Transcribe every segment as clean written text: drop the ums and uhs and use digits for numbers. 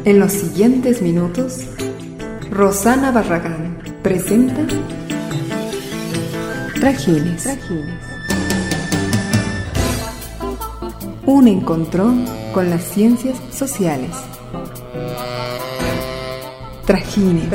En los siguientes minutos, Rosana Barragán presenta Trajines. Un encontrón con las ciencias sociales. Trajines.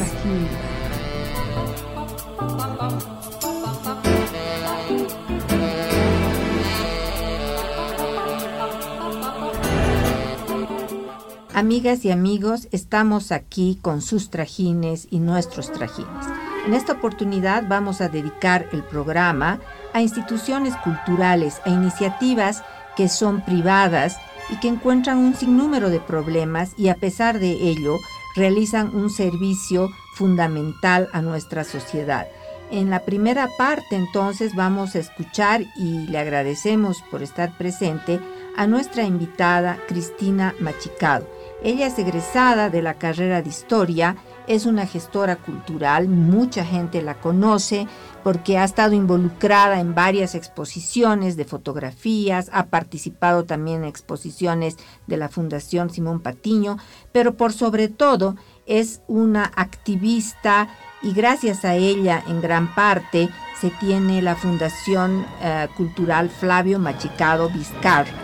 Amigas y amigos, estamos aquí con sus trajines y nuestros trajines. En esta oportunidad vamos a dedicar el programa a instituciones culturales e iniciativas que son privadas y que encuentran un sinnúmero de problemas y a pesar de ello realizan un servicio fundamental a nuestra sociedad. En la primera parte entonces vamos a escuchar y le agradecemos por estar presente a nuestra invitada Cristina Machicado. Ella es egresada de la carrera de Historia, es una gestora cultural, mucha gente la conoce porque ha estado involucrada en varias exposiciones de fotografías, ha participado también en exposiciones de la Fundación Simón Patiño, pero por sobre todo es una activista y gracias a ella en gran parte se tiene la Fundación Cultural Flavio Machicado Vizcarra.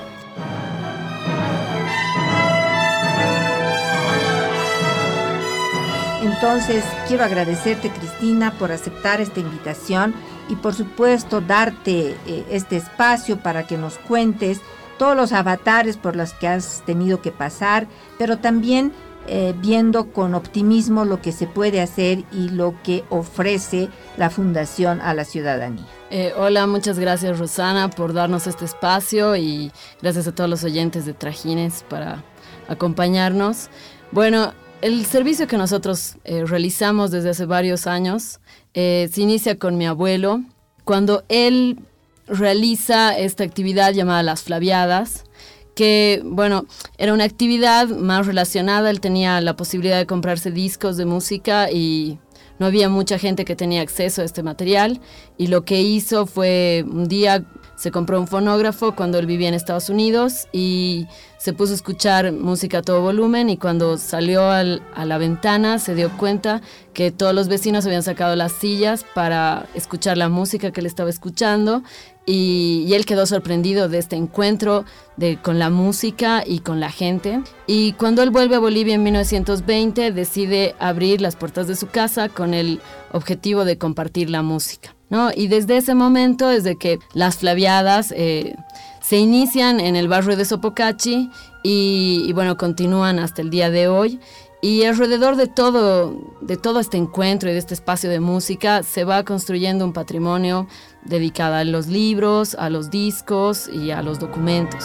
Entonces, quiero agradecerte, Cristina, por aceptar esta invitación y, por supuesto, darte este espacio para que nos cuentes todos los avatares por los que has tenido que pasar, pero también viendo con optimismo lo que se puede hacer y lo que ofrece la Fundación a la ciudadanía. Hola, muchas gracias, Rosana, por darnos este espacio y gracias a todos los oyentes de Trajines para acompañarnos. Bueno, el servicio que nosotros realizamos desde hace varios años se inicia con mi abuelo, cuando él realiza esta actividad llamada Las Flaviadas, que, bueno, era una actividad más relacionada. Él tenía la posibilidad de comprarse discos de música y no había mucha gente que tenía acceso a este material, y lo que hizo fue un día se compró un fonógrafo cuando él vivía en Estados Unidos y se puso a escuchar música a todo volumen, y cuando salió a la ventana se dio cuenta que todos los vecinos habían sacado las sillas para escuchar la música que él estaba escuchando, y él quedó sorprendido de este encuentro con la música y con la gente. Y cuando él vuelve a Bolivia en 1920 decide abrir las puertas de su casa con el objetivo de compartir la música, ¿no? Y desde ese momento, desde que las Flaviadas se inician en el barrio de Sopocachi y bueno, continúan hasta el día de hoy. Y alrededor de todo este encuentro y de este espacio de música se va construyendo un patrimonio dedicado a los libros, a los discos y a los documentos.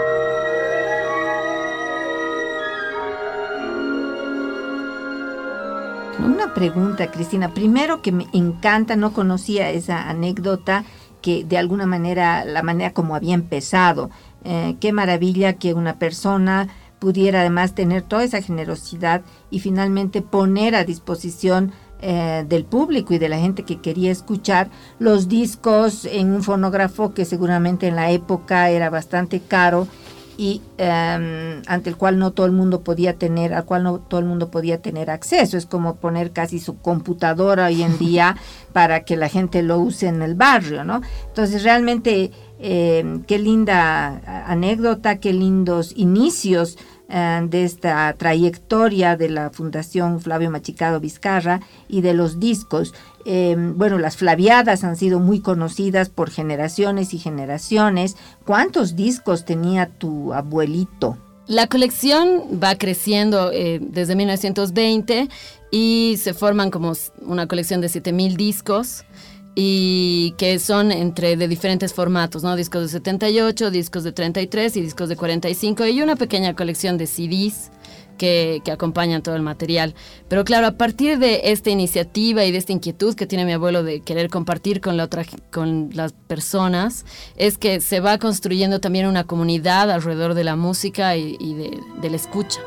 Una pregunta, Cristina. Primero, que me encanta, no conocía esa anécdota, que de alguna manera, la manera como había empezado. Qué maravilla que una persona pudiera además tener toda esa generosidad y finalmente poner a disposición del público y de la gente que quería escuchar los discos en un fonógrafo que seguramente en la época era bastante caro y ante el cual no todo el mundo podía tener, al cual no todo el mundo podía tener acceso. Es como poner casi su computadora hoy en día para que la gente lo use en el barrio, ¿no? Entonces realmente qué linda anécdota, qué lindos inicios de esta trayectoria de la Fundación Flavio Machicado Vizcarra y de los discos. Bueno, las Flaviadas han sido muy conocidas por generaciones y generaciones. ¿Cuántos discos tenía tu abuelito? La colección va creciendo desde 1920 y se forman como una colección de 7,000 discos, y que son de diferentes formatos, ¿no? Discos de 78, discos de 33 y discos de 45, y una pequeña colección de CDs que acompañan todo el material. Pero claro, a partir de esta iniciativa y de esta inquietud que tiene mi abuelo de querer compartir con las personas, es que se va construyendo también una comunidad alrededor de la música y de la escucha.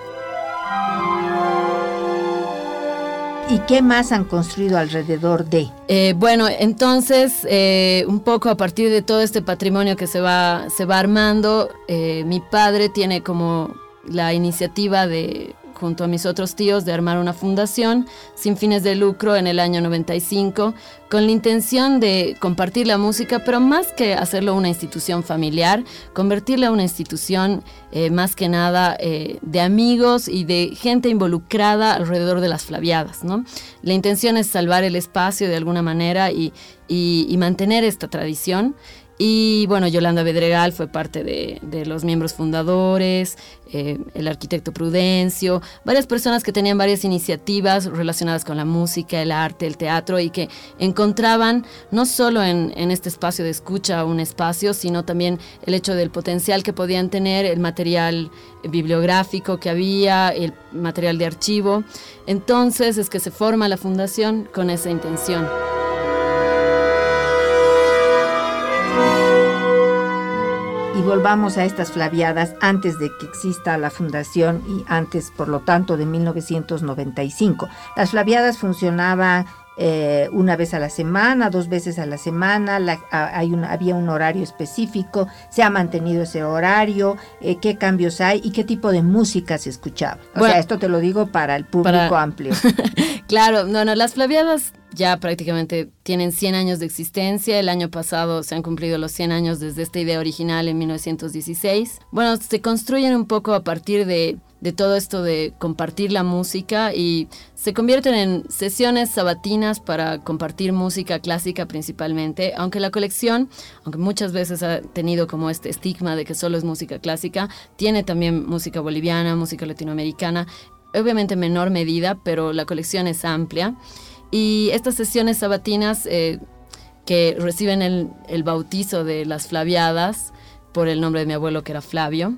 ¿Y qué más han construido alrededor de? Bueno, entonces, un poco a partir de todo este patrimonio que se va armando, mi padre tiene como la iniciativa de junto a mis otros tíos, de armar una fundación sin fines de lucro en el año 95, con la intención de compartir la música, pero más que hacerlo una institución familiar, convertirla en una institución más que nada de amigos y de gente involucrada alrededor de las flaviadas, ¿no? La intención es salvar el espacio de alguna manera y mantener esta tradición. Y bueno, Yolanda Bedregal fue parte de los miembros fundadores, el arquitecto Prudencio, varias personas que tenían varias iniciativas relacionadas con la música, el arte, el teatro, y que encontraban no solo en este espacio de escucha un espacio, sino también el hecho del potencial que podían tener, el material bibliográfico que había, el material de archivo. Entonces es que se forma la fundación con esa intención. Y volvamos a estas flaviadas antes de que exista la fundación y antes, por lo tanto, de 1995. Las flaviadas funcionaban una vez a la semana, 2 veces a la semana, había un horario específico, se ha mantenido ese horario, qué cambios hay y qué tipo de música se escuchaba. O sea, esto te lo digo para el público amplio. Claro, no, las flaviadas ya prácticamente tienen 100 años de existencia. El año pasado se han cumplido los 100 años desde esta idea original en 1916. Bueno, se construyen un poco a partir de todo esto de compartir la música y se convierten en sesiones sabatinas para compartir música clásica principalmente, aunque la colección, aunque muchas veces ha tenido como este estigma de que solo es música clásica, tiene también música boliviana, música latinoamericana, obviamente en menor medida, pero la colección es amplia. Y estas sesiones sabatinas que reciben el bautizo de las flaviadas por el nombre de mi abuelo, que era Flavio,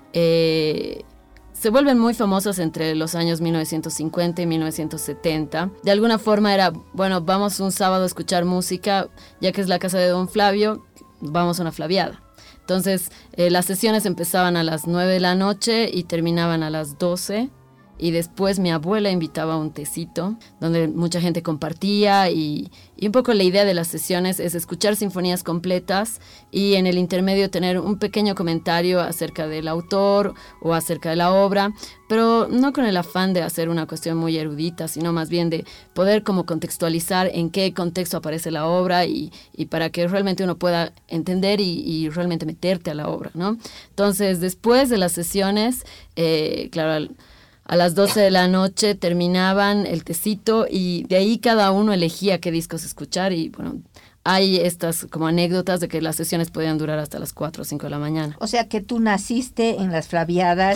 se vuelven muy famosas entre los años 1950 y 1970. De alguna forma era, bueno, vamos un sábado a escuchar música, ya que es la casa de don Flavio, vamos a una flaviada. Entonces, las sesiones empezaban a las 9 de la noche y terminaban a las 12. Y después mi abuela invitaba a un tecito donde mucha gente compartía y un poco la idea de las sesiones es escuchar sinfonías completas y en el intermedio tener un pequeño comentario acerca del autor o acerca de la obra, pero no con el afán de hacer una cuestión muy erudita, sino más bien de poder como contextualizar en qué contexto aparece la obra y para que realmente uno pueda entender y realmente meterte a la obra, ¿no? Entonces, después de las sesiones, claro, a las 12 de la noche terminaban el tecito y de ahí cada uno elegía qué discos escuchar y bueno, hay estas como anécdotas de que las sesiones podían durar hasta las 4 o 5 de la mañana. O sea que tú naciste en las flaviadas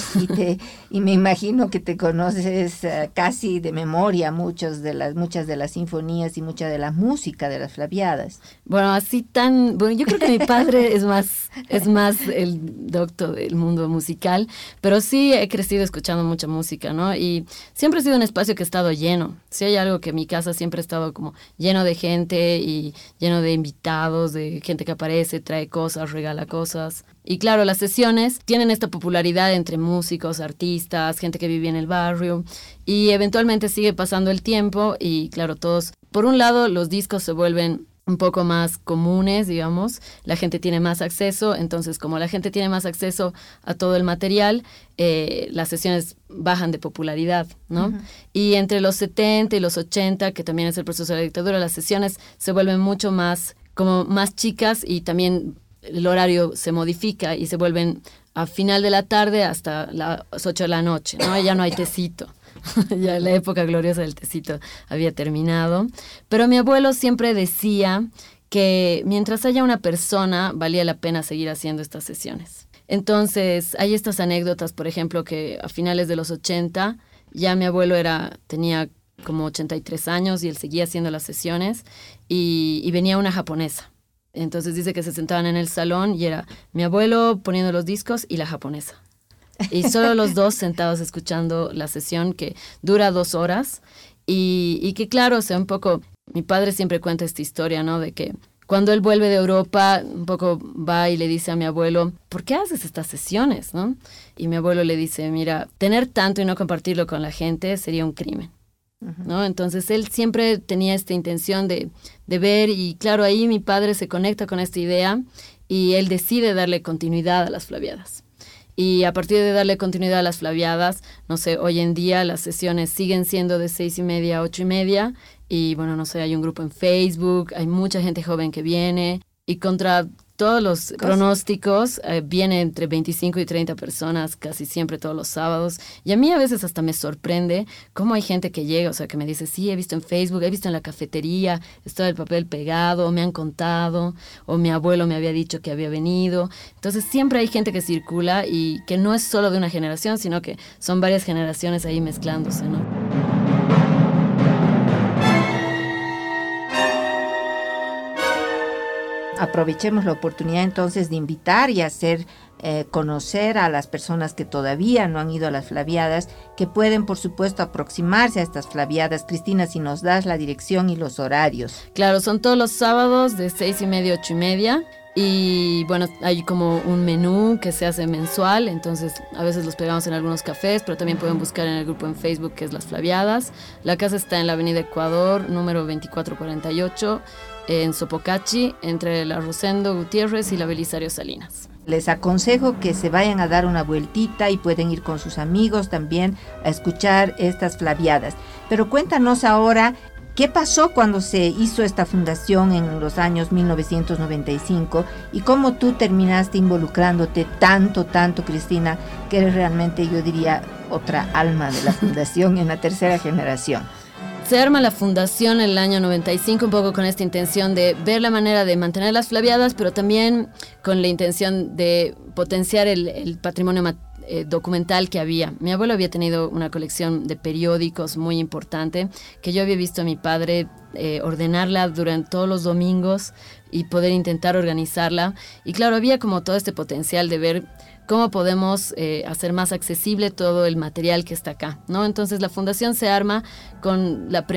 y me imagino que te conoces casi de memoria muchas de las sinfonías y mucha de la música de las flaviadas. Bueno, yo creo que mi padre es más el docto del mundo musical, pero sí he crecido escuchando mucha música, ¿no? Y siempre ha sido un espacio que ha estado lleno. Si hay algo que mi casa siempre ha estado como lleno de gente y lleno de invitados, de gente que aparece, trae cosas, regala cosas. Y claro, las sesiones tienen esta popularidad entre músicos, artistas, gente que vive en el barrio y eventualmente sigue pasando el tiempo y claro, todos, por un lado, los discos se vuelven un poco más comunes, digamos, la gente tiene más acceso, entonces como la gente tiene más acceso a todo el material, las sesiones bajan de popularidad, ¿no? Uh-huh. Y entre los 70 y los 80, que también es el proceso de la dictadura, las sesiones se vuelven mucho más, como más chicas y también el horario se modifica y se vuelven a final de la tarde hasta las 8 de la noche, ¿no? Ya no hay tecito. Ya la época gloriosa del tecito había terminado. Pero mi abuelo siempre decía que mientras haya una persona, valía la pena seguir haciendo estas sesiones. Entonces, hay estas anécdotas, por ejemplo, que a finales de los 80, ya mi abuelo tenía como 83 años y él seguía haciendo las sesiones y venía una japonesa. Entonces dice que se sentaban en el salón y era mi abuelo poniendo los discos y la japonesa. Y solo los dos sentados escuchando la sesión que dura 2 horas y que claro, o sea, un poco, mi padre siempre cuenta esta historia, ¿no? De que cuando él vuelve de Europa, un poco va y le dice a mi abuelo, ¿por qué haces estas sesiones, no? Y mi abuelo le dice, mira, tener tanto y no compartirlo con la gente sería un crimen, ¿no? Entonces él siempre tenía esta intención de ver y claro, ahí mi padre se conecta con esta idea y él decide darle continuidad a las flaviadas. Y a partir de darle continuidad a las flaviadas, no sé, hoy en día las sesiones siguen siendo de 6:30 a 8:30. Y bueno, no sé, hay un grupo en Facebook, hay mucha gente joven que viene. Y contra todos los pronósticos, viene entre 25 y 30 personas casi siempre todos los sábados. Y a mí a veces hasta me sorprende cómo hay gente que llega, o sea, que me dice, sí, he visto en Facebook, he visto en la cafetería, está el papel pegado, me han contado, o mi abuelo me había dicho que había venido. Entonces siempre hay gente que circula y que no es solo de una generación, sino que son varias generaciones ahí mezclándose, ¿no? Aprovechemos la oportunidad entonces de invitar y hacer conocer a las personas que todavía no han ido a las flaviadas, que pueden por supuesto aproximarse a estas flaviadas. Cristina, si nos das la dirección y los horarios. Claro, son todos los sábados de 6:30 a 8:30. Y bueno, hay como un menú que se hace mensual, entonces a veces los pegamos en algunos cafés, pero también pueden buscar en el grupo en Facebook que es Las Flaviadas. La casa está en la avenida Ecuador, número 2448, en Sopocachi, entre la Rosendo Gutiérrez y la Belisario Salinas. Les aconsejo que se vayan a dar una vueltita y pueden ir con sus amigos también a escuchar estas flaviadas. Pero cuéntanos ahora, ¿qué pasó cuando se hizo esta fundación en los años 1995 y cómo tú terminaste involucrándote tanto, Cristina, que eres realmente, yo diría, otra alma de la fundación en la tercera generación? Se arma la fundación en el año 95 un poco con esta intención de ver la manera de mantener las flaviadas, pero también con la intención de potenciar el patrimonio documental que había. Mi abuelo había tenido una colección de periódicos muy importante que yo había visto a mi padre ordenarla durante todos los domingos y poder intentar organizarla. Y claro, había como todo este potencial de ver cómo podemos hacer más accesible todo el material que está acá, ¿no? Entonces la fundación se arma con la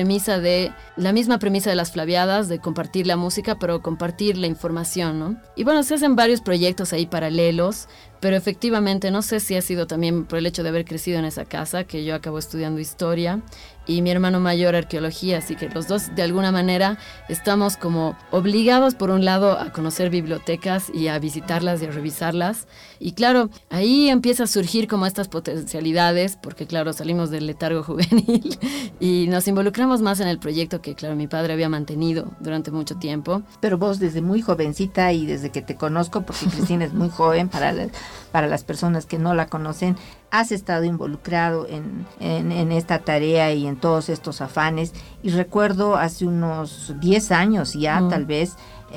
misma premisa de las flaviadas, de compartir la música, pero compartir la información, ¿no? Y bueno, se hacen varios proyectos ahí paralelos, pero efectivamente no sé si ha sido también por el hecho de haber crecido en esa casa, que yo acabo estudiando historia, y mi hermano mayor arqueología, así que los dos de alguna manera estamos como obligados por un lado a conocer bibliotecas y a visitarlas y a revisarlas. Y claro, ahí empieza a surgir como estas potencialidades, porque claro, salimos del letargo juvenil y nos involucramos más en el proyecto que claro, mi padre había mantenido durante mucho tiempo. Pero vos desde muy jovencita y desde que te conozco, porque Cristina es muy joven para las personas que no la conocen, has estado involucrado en esta tarea y en todos estos afanes. Y recuerdo hace unos 10 años ya, tal vez,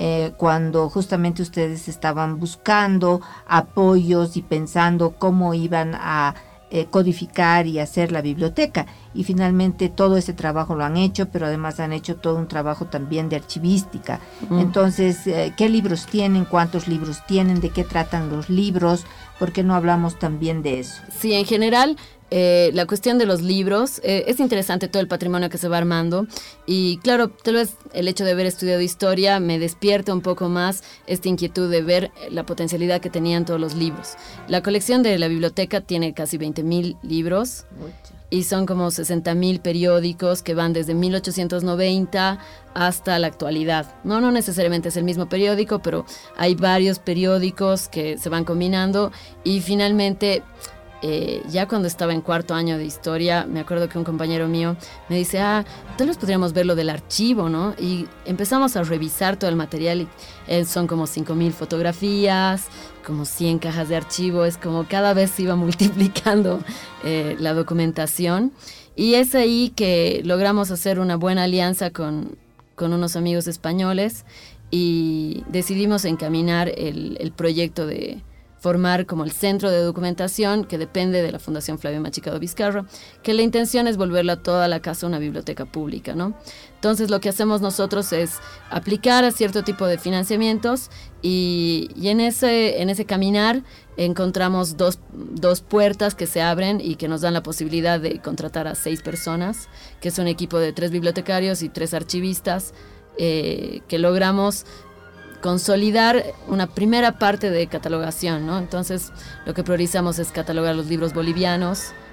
cuando justamente ustedes estaban buscando apoyos y pensando cómo iban a codificar y hacer la biblioteca. Y finalmente todo ese trabajo lo han hecho, pero además han hecho todo un trabajo también de archivística. Entonces, ¿qué libros tienen? ¿Cuántos libros tienen? ¿De qué tratan los libros? ¿Por qué no hablamos también de eso? Sí, en general, la cuestión de los libros, es interesante todo el patrimonio que se va armando y claro, tal vez el hecho de haber estudiado historia me despierta un poco más esta inquietud de ver la potencialidad que tenían todos los libros. La colección de la biblioteca tiene casi 20,000 libros. Y son como 60,000 periódicos que van desde 1890 hasta la actualidad. No necesariamente es el mismo periódico, pero hay varios periódicos que se van combinando. Y finalmente, ya cuando estaba en cuarto año de historia, me acuerdo que un compañero mío me dice, tal vez podríamos ver lo del archivo, ¿no? Y empezamos a revisar todo el material y son como 5,000 fotografías, como 100 cajas de archivo, es como cada vez se iba multiplicando la documentación. Y es ahí que logramos hacer una buena alianza con unos amigos españoles y decidimos encaminar el proyecto de formar como el centro de documentación que depende de la Fundación Flavio Machicado Vizcarra, que la intención es volverla toda la casa una biblioteca pública, ¿no? Entonces lo que hacemos nosotros es aplicar a cierto tipo de financiamientos y en ese caminar encontramos dos puertas que se abren y que nos dan la posibilidad de contratar a 6 personas, que es un equipo de 3 bibliotecarios y 3 archivistas, que logramos consolidar una primera parte de catalogación, ¿no? Entonces, lo que priorizamos es catalogar los libros bolivianos,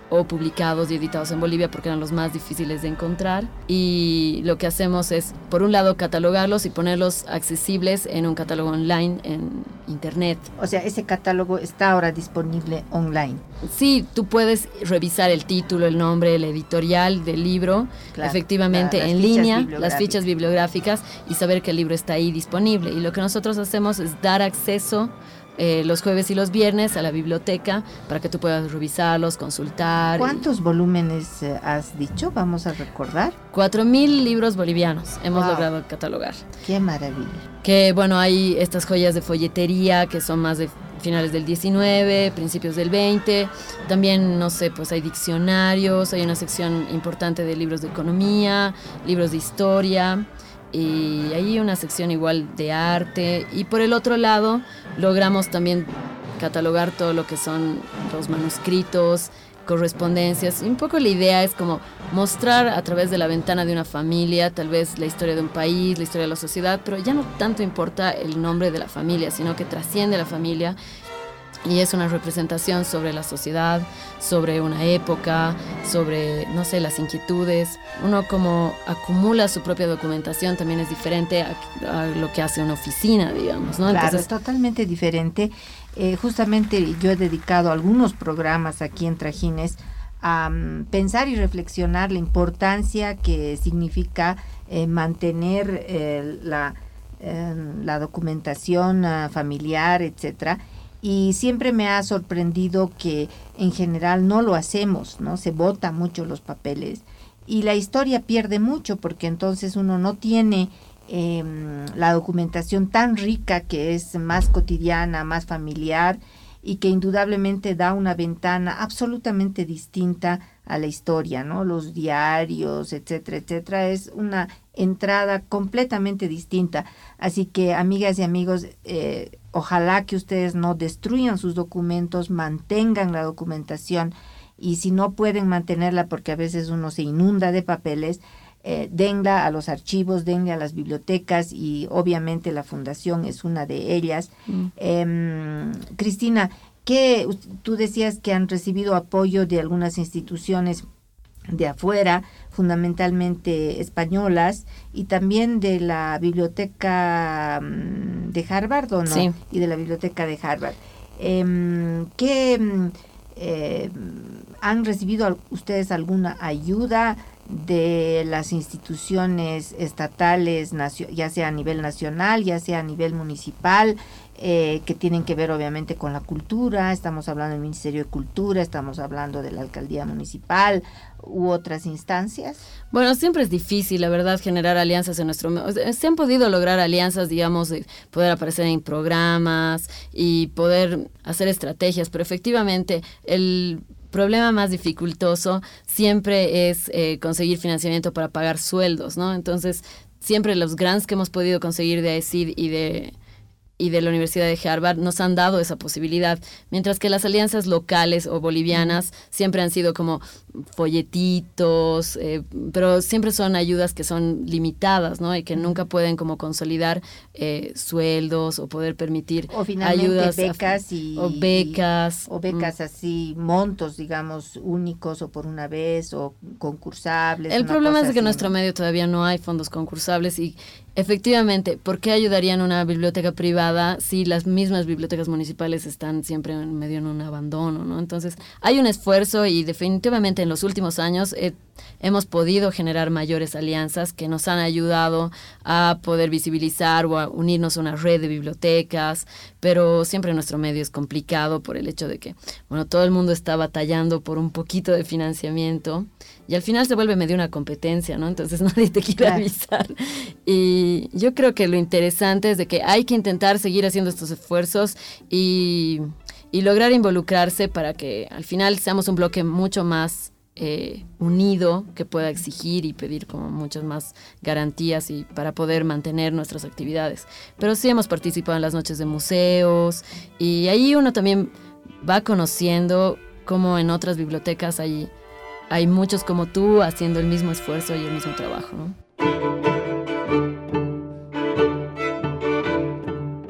o publicados y editados en Bolivia porque eran los más difíciles de encontrar. Y lo que hacemos es, por un lado, catalogarlos y ponerlos accesibles en un catálogo online en internet. O sea, ese catálogo está ahora disponible online. Sí, tú puedes revisar el título, el nombre, el editorial del libro, claro, efectivamente en línea, las fichas bibliográficas, y saber que el libro está ahí disponible. Y lo que nosotros hacemos es dar acceso los jueves y los viernes a la biblioteca para que tú puedas revisarlos, consultar. ¿Cuántos volúmenes has dicho? Vamos a recordar. 4,000 libros bolivianos hemos logrado catalogar. ¡Qué maravilla! Que bueno, hay estas joyas de folletería que son más de finales del 19, principios del 20. También, no sé, pues hay diccionarios, hay una sección importante de libros de economía, libros de historia. Y hay una sección igual de arte, y por el otro lado logramos también catalogar todo lo que son los manuscritos, correspondencias, y un poco la idea es como mostrar a través de la ventana de una familia tal vez la historia de un país, la historia de la sociedad, pero ya no tanto importa el nombre de la familia, sino que trasciende la familia. Y es una representación sobre la sociedad, sobre una época, sobre, no sé, las inquietudes. Uno como acumula su propia documentación también es diferente a lo que hace una oficina, digamos, ¿no? Claro, Entonces, es totalmente diferente. Justamente yo he dedicado algunos programas aquí en Trajines a pensar y reflexionar la importancia que significa mantener la documentación familiar, etcétera. Y siempre me ha sorprendido que en general no lo hacemos, ¿no? Se bota mucho los papeles y la historia pierde mucho porque entonces uno no tiene la documentación tan rica que es más cotidiana, más familiar y que indudablemente da una ventana absolutamente distinta a la historia, ¿no? Los diarios, etcétera, etcétera, es una entrada completamente distinta. Así que, amigas y amigos, ojalá que ustedes no destruyan sus documentos, mantengan la documentación, y si no pueden mantenerla porque a veces uno se inunda de papeles, denla a los archivos, denle a las bibliotecas, y obviamente la fundación es una de ellas. Cristina, tú decías que han recibido apoyo de algunas instituciones de afuera, fundamentalmente españolas, y también de la biblioteca de Harvard, ¿o no? Sí. Y de la biblioteca de Harvard. ¿Han recibido ustedes alguna ayuda de las instituciones estatales, ya sea a nivel nacional, ya sea a nivel municipal, que tienen que ver obviamente con la cultura? Estamos hablando del Ministerio de Cultura, estamos hablando de la Alcaldía Municipal u otras instancias. Bueno, siempre es difícil, la verdad, generar alianzas en nuestro medio. Se han podido lograr alianzas, digamos, de poder aparecer en programas y poder hacer estrategias, pero efectivamente el problema más dificultoso siempre es conseguir financiamiento para pagar sueldos, ¿no? Entonces, siempre los grants que hemos podido conseguir de AECID y de la Universidad de Harvard nos han dado esa posibilidad, mientras que las alianzas locales o bolivianas siempre han sido como folletitos, pero siempre son ayudas que son limitadas, ¿no? Y que nunca pueden como consolidar sueldos o poder permitir o finalmente ayudas becas así, montos, digamos, únicos o por una vez o concursables. El problema es que en así, nuestro medio todavía no hay fondos concursables y efectivamente, ¿por qué ayudarían una biblioteca privada si las mismas bibliotecas municipales están siempre medio en un abandono, ¿no? Entonces, hay un esfuerzo y definitivamente en los últimos años hemos podido generar mayores alianzas que nos han ayudado a poder visibilizar o a unirnos a una red de bibliotecas, pero siempre nuestro medio es complicado por el hecho de que, bueno, todo el mundo está batallando por un poquito de financiamiento y al final se vuelve medio una competencia, ¿no? Entonces nadie te quiere avisar. Y yo creo que lo interesante es de que hay que intentar seguir haciendo estos esfuerzos y lograr involucrarse para que al final seamos un bloque mucho más unido, que pueda exigir y pedir como muchas más garantías y para poder mantener nuestras actividades. Pero sí hemos participado en las noches de museos y ahí uno también va conociendo cómo en otras bibliotecas hay muchos como tú haciendo el mismo esfuerzo y el mismo trabajo, ¿no?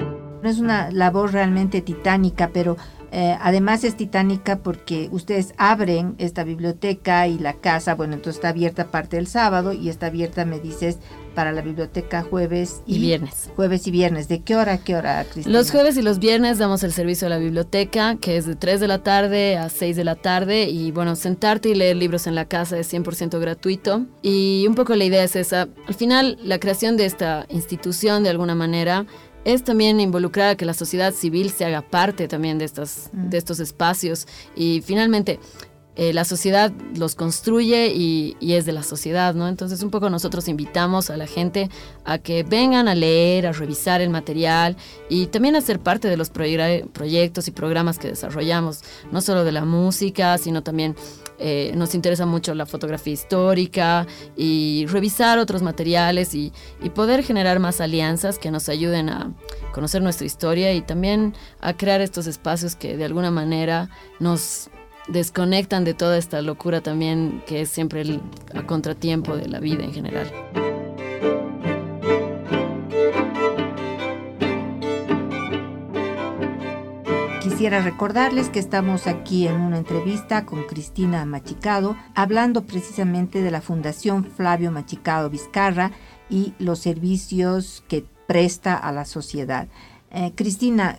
es una labor realmente titánica, pero además es titánica porque ustedes abren esta biblioteca y la casa, bueno, entonces está abierta parte del sábado y está abierta, me dices, para la biblioteca jueves y viernes. Jueves y viernes. ¿De qué hora a qué hora, Cristina? Los jueves y los viernes damos el servicio a la biblioteca, que es de 3 de la tarde a 6 de la tarde. Y bueno, sentarte y leer libros en la casa es 100% gratuito. Y un poco la idea es esa. Al final, la creación de esta institución, de alguna manera, es también involucrar a que la sociedad civil se haga parte también de estos espacios. Y finalmente, la sociedad los construye y es de la sociedad, ¿no? Entonces un poco nosotros invitamos a la gente a que vengan a leer, a revisar el material y también a ser parte de los proyectos y programas que desarrollamos, no solo de la música, sino también nos interesa mucho la fotografía histórica y revisar otros materiales y poder generar más alianzas que nos ayuden a conocer nuestra historia y también a crear estos espacios que de alguna manera nos desconectan de toda esta locura también que es siempre a contratiempo de la vida en general. Quisiera recordarles que estamos aquí en una entrevista con Cristina Machicado, hablando precisamente de la Fundación Flavio Machicado Vizcarra y los servicios que presta a la sociedad. Cristina,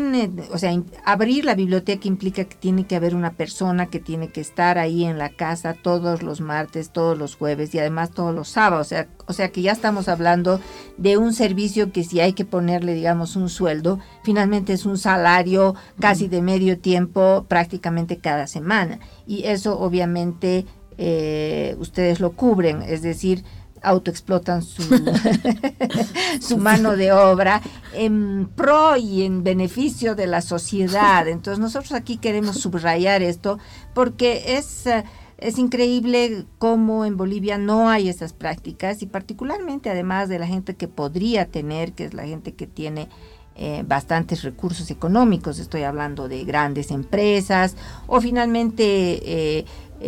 abrir la biblioteca implica que tiene que haber una persona que tiene que estar ahí en la casa todos los martes, todos los jueves y además todos los sábados. O sea que ya estamos hablando de un servicio que si hay que ponerle, digamos, un sueldo, finalmente es un salario casi de medio tiempo prácticamente cada semana. Y eso obviamente ustedes lo cubren, es decir, autoexplotan su mano de obra en pro y en beneficio de la sociedad. Entonces nosotros aquí queremos subrayar esto porque es increíble cómo en Bolivia no hay esas prácticas y particularmente además de la gente que podría tener, que es la gente que tiene bastantes recursos económicos, estoy hablando de grandes empresas o finalmente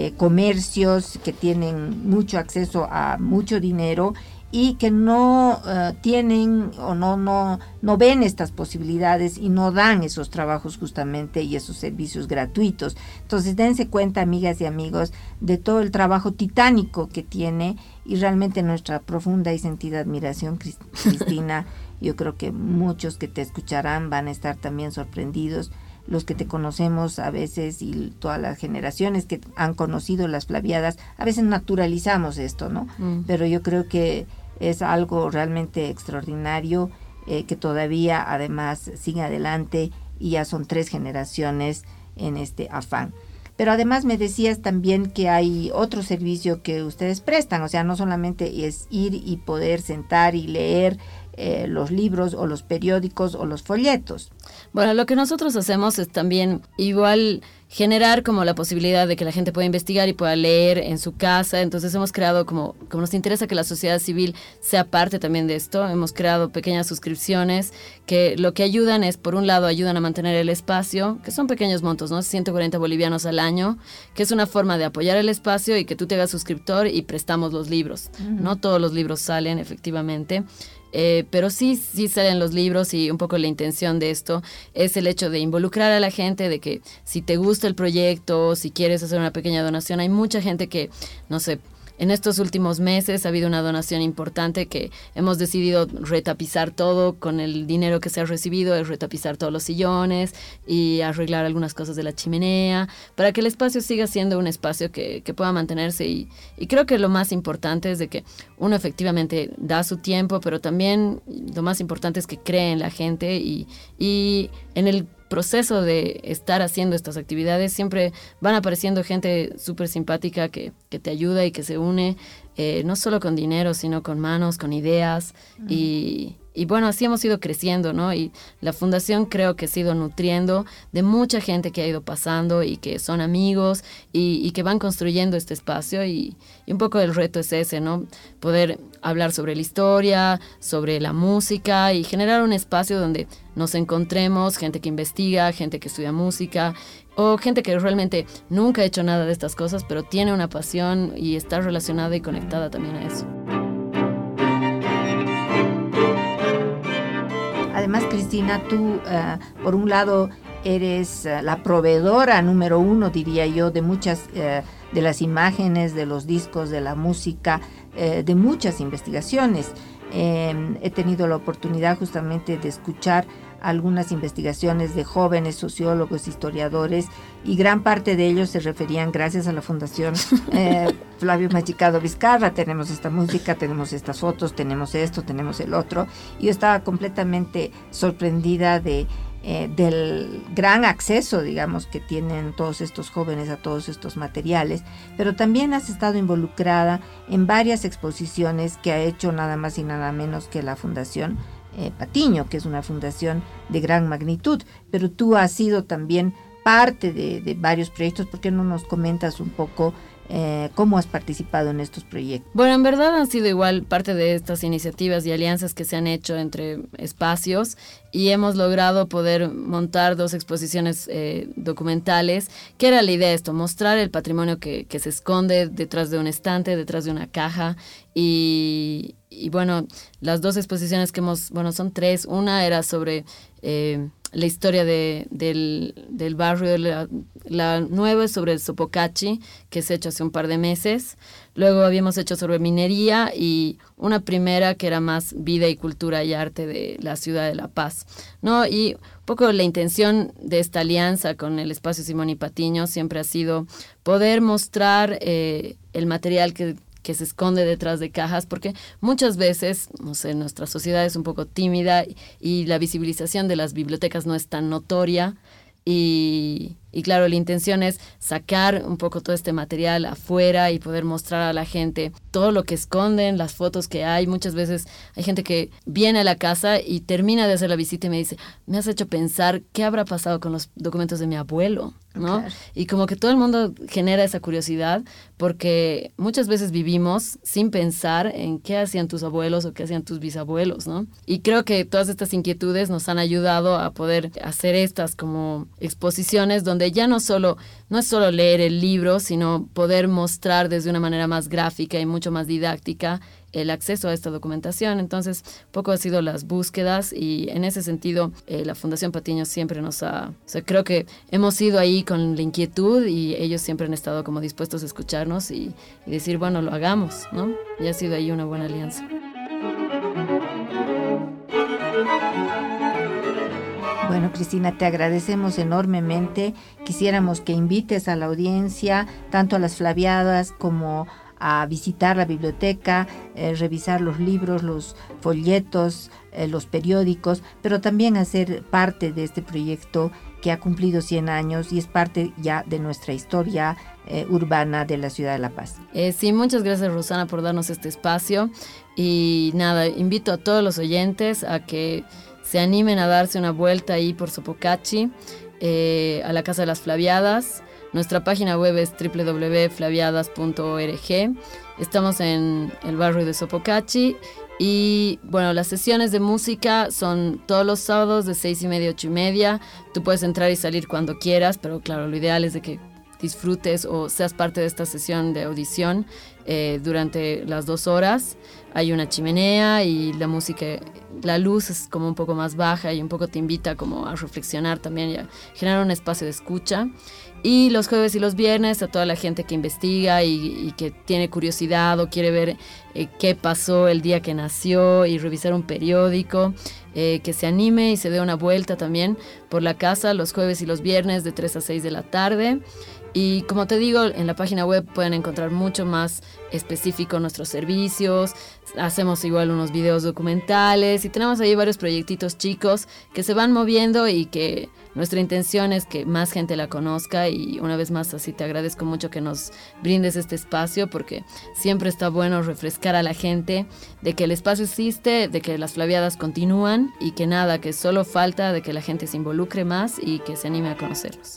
comercios que tienen mucho acceso a mucho dinero y que no tienen o no ven estas posibilidades y no dan esos trabajos justamente y esos servicios gratuitos. Entonces dense cuenta, amigas y amigos, de todo el trabajo titánico que tiene y realmente nuestra profunda y sentida admiración, Cristina. Yo creo que muchos que te escucharán van a estar también sorprendidos, los que te conocemos a veces y todas las generaciones que han conocido las Flaviadas, a veces naturalizamos esto, ¿no? Pero yo creo que es algo realmente extraordinario que todavía además sigue adelante y ya son 3 generaciones en este afán. Pero además me decías también que hay otro servicio que ustedes prestan, o sea, no solamente es ir y poder sentar y leer los libros o los periódicos o los folletos. Bueno, lo que nosotros hacemos es también igual generar como la posibilidad de que la gente pueda investigar y pueda leer en su casa. Entonces hemos creado como nos interesa que la sociedad civil sea parte también de esto, hemos creado pequeñas suscripciones que lo que ayudan es, por un lado, ayudan a mantener el espacio, que son pequeños montos, ¿no? 140 bolivianos al año, que es una forma de apoyar el espacio y que tú te hagas suscriptor y prestamos los libros. No todos los libros salen, efectivamente. Pero sí salen los libros y un poco la intención de esto es el hecho de involucrar a la gente, de que si te gusta el proyecto, si quieres hacer una pequeña donación, hay mucha gente que, no sé, en estos últimos meses ha habido una donación importante que hemos decidido retapizar todo con el dinero que se ha recibido, es retapizar todos los sillones y arreglar algunas cosas de la chimenea para que el espacio siga siendo un espacio que pueda mantenerse y creo que lo más importante es de que uno efectivamente da su tiempo, pero también lo más importante es que cree en la gente y en el proceso de estar haciendo estas actividades siempre van apareciendo gente súper simpática que te ayuda y que se une, no solo con dinero, sino con manos, con ideas y bueno, así hemos ido creciendo, ¿no? Y la fundación creo que se ha ido nutriendo de mucha gente que ha ido pasando y que son amigos y que van construyendo este espacio y un poco el reto es ese, ¿no? Poder hablar sobre la historia, sobre la música y generar un espacio donde nos encontremos, gente que investiga, gente que estudia música o gente que realmente nunca ha hecho nada de estas cosas, pero tiene una pasión y está relacionada y conectada también a eso. Además, Cristina, Cristina, tú, por un lado, eres la proveedora número uno, diría yo, de muchas de las imágenes, de los discos, de la música, de muchas investigaciones. He tenido la oportunidad justamente de escuchar algunas investigaciones de jóvenes sociólogos, historiadores, y gran parte de ellos se referían, gracias a la Fundación Flavio Machicado Vizcarra, tenemos esta música, tenemos estas fotos, tenemos esto, tenemos el otro. Y yo estaba completamente sorprendida del gran acceso, digamos, que tienen todos estos jóvenes a todos estos materiales, pero también has estado involucrada en varias exposiciones que ha hecho nada más y nada menos que la Fundación Patiño, que es una fundación de gran magnitud, pero tú has sido también parte de varios proyectos. ¿Por qué no nos comentas un poco cómo has participado en estos proyectos? Bueno, en verdad han sido igual parte de estas iniciativas y alianzas que se han hecho entre espacios, y hemos logrado poder montar 2 exposiciones documentales, que era la idea de esto, mostrar el patrimonio que se esconde detrás de un estante, detrás de una caja. Y bueno, las 2 exposiciones que son 3. Una era sobre la historia del barrio, la nueva es sobre el Sopocachi, que se ha hecho hace un par de meses. Luego habíamos hecho sobre minería, y una primera que era más vida y cultura y arte de la ciudad de La Paz, ¿no? Y un poco la intención de esta alianza con el Espacio Simón y Patiño siempre ha sido poder mostrar el material que se esconde detrás de cajas, porque muchas veces, no sé, nuestra sociedad es un poco tímida y la visibilización de las bibliotecas no es tan notoria. Y claro, la intención es sacar un poco todo este material afuera y poder mostrar a la gente todo lo que esconden, las fotos que hay. Muchas veces hay gente que viene a la casa y termina de hacer la visita y me dice, me has hecho pensar qué habrá pasado con los documentos de mi abuelo, ¿no? Claro. Y como que todo el mundo genera esa curiosidad, porque muchas veces vivimos sin pensar en qué hacían tus abuelos o qué hacían tus bisabuelos, ¿no? Y creo que todas estas inquietudes nos han ayudado a poder hacer estas como exposiciones donde ya no es solo leer el libro, sino poder mostrar desde una manera más gráfica y mucho más didáctica el acceso a esta documentación. Entonces, poco ha sido las búsquedas, y en ese sentido la Fundación Patiño siempre creo que hemos ido ahí con la inquietud, y ellos siempre han estado como dispuestos a escucharnos y decir, bueno, lo hagamos, ¿no? Y ha sido ahí una buena alianza. Bueno, Cristina, te agradecemos enormemente. Quisiéramos que invites a la audiencia, tanto a las flaviadas como a visitar la biblioteca, revisar los libros, los folletos, los periódicos, pero también a ser parte de este proyecto que ha cumplido 100 años y es parte ya de nuestra historia urbana de la ciudad de La Paz. Sí, muchas gracias, Rosana, por darnos este espacio. Y nada, invito a todos los oyentes a que se animen a darse una vuelta ahí por Sopocachi, a la Casa de las Flaviadas. Nuestra página web es www.flaviadas.org. Estamos en el barrio de Sopocachi. Y bueno, las sesiones de música son todos los sábados de 6:30 a 8:30. Tú puedes entrar y salir cuando quieras, pero claro, lo ideal es de que disfrutes o seas parte de esta sesión de audición durante las 2 horas. Hay una chimenea y la música, la luz es como un poco más baja y un poco te invita como a reflexionar también y a generar un espacio de escucha. Y los jueves y los viernes a toda la gente que investiga y que tiene curiosidad o quiere ver qué pasó el día que nació y revisar un periódico, que se anime y se dé una vuelta también por la casa los jueves y los viernes de 3 a 6 de la tarde. Y como te digo, en la página web pueden encontrar mucho más específico nuestros servicios. Hacemos igual unos videos documentales y tenemos ahí varios proyectitos chicos que se van moviendo y que nuestra intención es que más gente la conozca. Y una vez más, así te agradezco mucho que nos brindes este espacio, porque siempre está bueno refrescar a la gente de que el espacio existe, de que las flaviadas continúan y que nada, que solo falta de que la gente se involucre más y que se anime a conocerlos.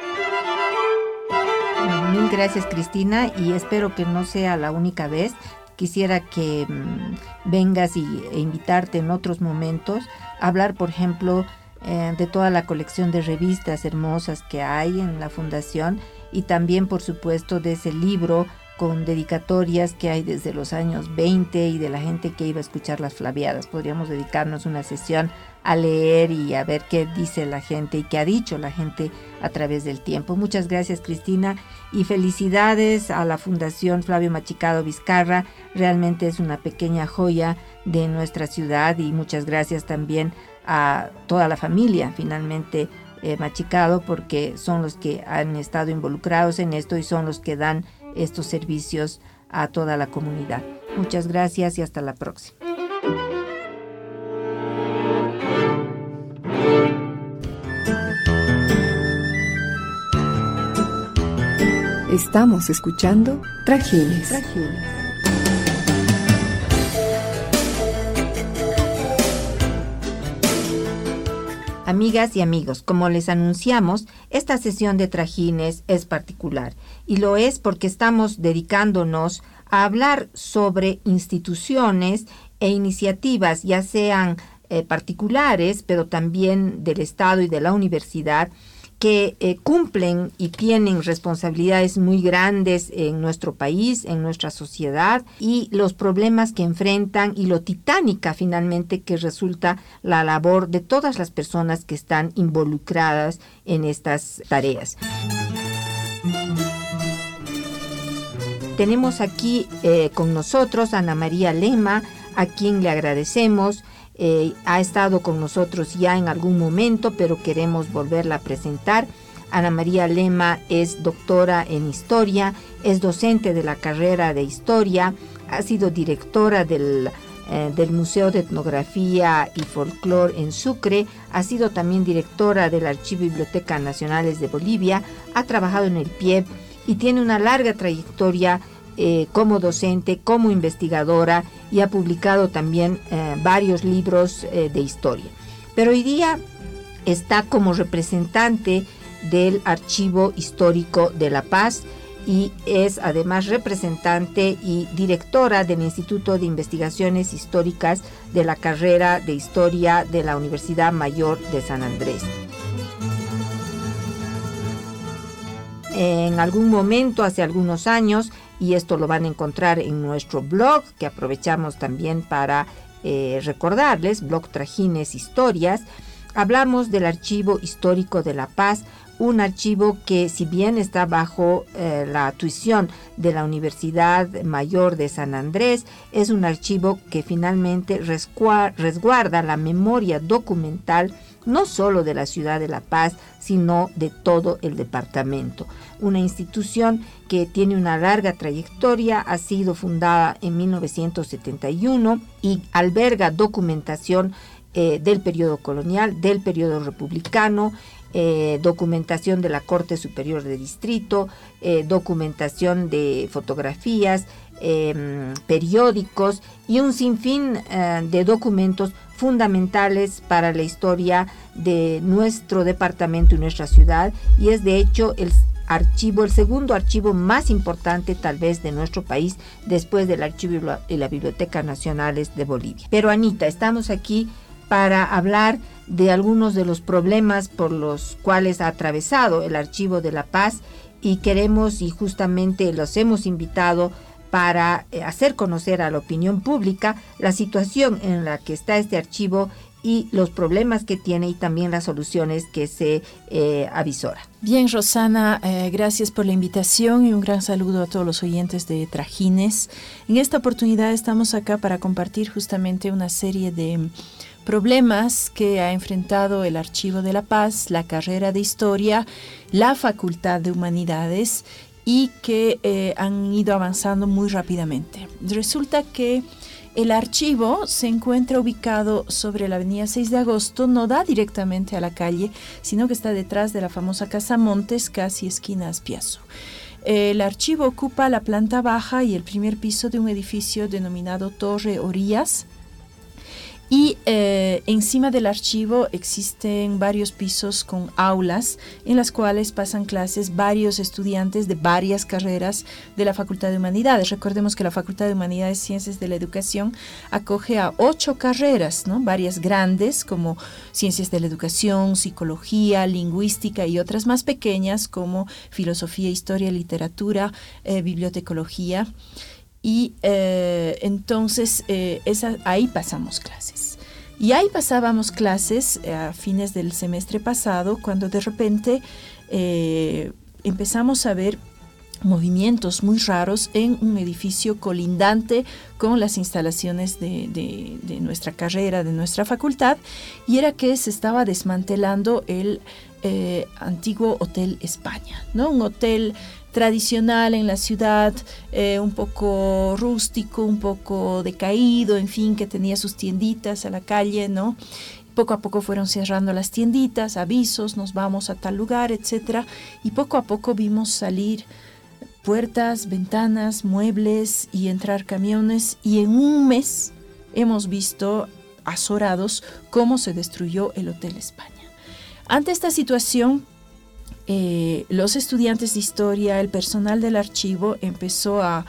Mil gracias, Cristina, y espero que no sea la única vez. Quisiera que vengas e invitarte en otros momentos a hablar, por ejemplo, de toda la colección de revistas hermosas que hay en la Fundación, y también, por supuesto, de ese libro con dedicatorias que hay desde los años 20 y de la gente que iba a escuchar las flaviadas. Podríamos dedicarnos una sesión a leer y a ver qué dice la gente y qué ha dicho la gente a través del tiempo. Muchas gracias, Cristina, y felicidades a la Fundación Flavio Machicado Vizcarra. Realmente es una pequeña joya de nuestra ciudad, y muchas gracias también a toda la familia, finalmente, Machicado, porque son los que han estado involucrados en esto y son los que dan estos servicios a toda la comunidad. Muchas gracias y hasta la próxima. Estamos escuchando Trajines. Amigas y amigos, como les anunciamos, esta sesión de Trajines es particular, y lo es porque estamos dedicándonos a hablar sobre instituciones e iniciativas, ya sean particulares, pero también del Estado y de la universidad, que cumplen y tienen responsabilidades muy grandes en nuestro país, en nuestra sociedad, y los problemas que enfrentan y lo titánica finalmente que resulta la labor de todas las personas que están involucradas en estas tareas. Tenemos aquí con nosotros a Ana María Lema, a quien le agradecemos. Ha estado con nosotros ya en algún momento, pero queremos volverla a presentar. Ana María Lema es doctora en Historia, es docente de la carrera de Historia, ha sido directora del Museo de Etnografía y Folclore en Sucre, ha sido también directora del Archivo y Biblioteca Nacionales de Bolivia, ha trabajado en el PIEB y tiene una larga trayectoria como docente, como investigadora, y ha publicado también varios libros de historia. Pero hoy día está como representante del Archivo Histórico de La Paz y es además representante y directora del Instituto de Investigaciones Históricas de la carrera de Historia de la Universidad Mayor de San Andrés. En algún momento, hace algunos años, y esto lo van a encontrar en nuestro blog, que aprovechamos también para recordarles, blog Trajines Historias, hablamos del Archivo Histórico de La Paz, un archivo que, si bien está bajo la tuición de la Universidad Mayor de San Andrés, es un archivo que finalmente resguarda la memoria documental no solo de la ciudad de La Paz, sino de todo el departamento. Una institución que tiene una larga trayectoria, ha sido fundada en 1971 y alberga documentación del periodo colonial, del periodo republicano, documentación de la Corte Superior de Distrito, documentación de fotografías, periódicos y un sinfín de documentos fundamentales para la historia de nuestro departamento y nuestra ciudad, y es de hecho el segundo archivo más importante tal vez de nuestro país, después del Archivo y la Biblioteca Nacionales de Bolivia. Pero Anita, estamos aquí para hablar de algunos de los problemas por los cuales ha atravesado el Archivo de La Paz, y queremos, y justamente los hemos invitado para hacer conocer a la opinión pública la situación en la que está este archivo y los problemas que tiene y también las soluciones que se avisora. Bien, Rosana, gracias por la invitación y un gran saludo a todos los oyentes de Trajines. En esta oportunidad estamos acá para compartir justamente una serie de problemas que ha enfrentado el Archivo de La Paz, la carrera de Historia, la Facultad de Humanidades, y que han ido avanzando muy rápidamente. Resulta que el archivo se encuentra ubicado sobre la avenida 6 de Agosto, no da directamente a la calle, sino que está detrás de la famosa Casa Montes, casi esquina Aspiazu. El archivo ocupa la planta baja y el primer piso de un edificio denominado Torre Orillas, Y encima del archivo existen varios pisos con aulas en las cuales pasan clases varios estudiantes de varias carreras de la Facultad de Humanidades. Recordemos que la Facultad de Humanidades y Ciencias de la Educación acoge a 8 carreras, ¿no? Varias grandes como Ciencias de la Educación, Psicología, Lingüística y otras más pequeñas como Filosofía, Historia, Literatura, Bibliotecología. Y entonces ahí pasamos clases. Y ahí pasábamos clases a fines del semestre pasado, cuando de repente empezamos a ver movimientos muy raros en un edificio colindante con las instalaciones de nuestra carrera, de nuestra facultad, y era que se estaba desmantelando el antiguo Hotel España, ¿no? Un hotel tradicional en la ciudad, un poco rústico, un poco decaído, en fin, que tenía sus tienditas a la calle, ¿no? Poco a poco fueron cerrando las tienditas, avisos, nos vamos a tal lugar, etcétera, y poco a poco vimos salir puertas, ventanas, muebles y entrar camiones, y en un mes hemos visto azorados cómo se destruyó el Hotel España. Ante esta situación, los estudiantes de historia, el personal del archivo empezó a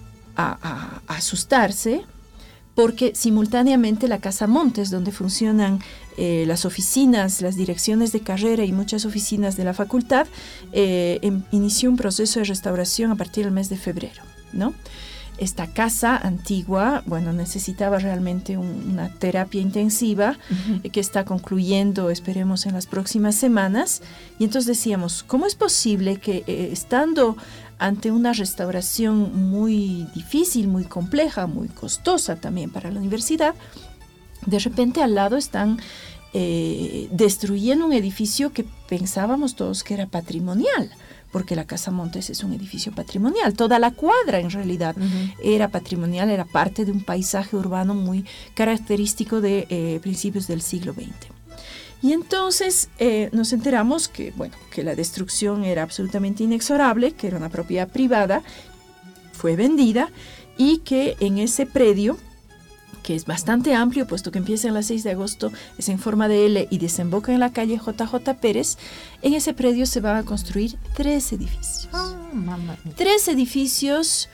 asustarse, porque simultáneamente la Casa Montes, donde funcionan las oficinas, las direcciones de carrera y muchas oficinas de la facultad, inició un proceso de restauración a partir del mes de febrero, ¿no? Esta casa antigua, bueno, necesitaba realmente una terapia intensiva que está concluyendo, esperemos, en las próximas semanas. Y entonces decíamos, ¿cómo es posible que estando ante una restauración muy difícil, muy compleja, muy costosa también para la universidad, de repente al lado están destruyendo un edificio que pensábamos todos que era patrimonial? Porque la Casa Montes es un edificio patrimonial. Toda la cuadra, en realidad, era patrimonial, era parte de un paisaje urbano muy característico de principios del siglo XX. Y entonces nos enteramos que la destrucción era absolutamente inexorable, que era una propiedad privada, fue vendida, y que en ese predio, que es bastante amplio, puesto que empieza en la 6 de agosto, es en forma de L y desemboca en la calle JJ Pérez, en ese predio se van a construir 3 edificios. Mamá. 3 edificios,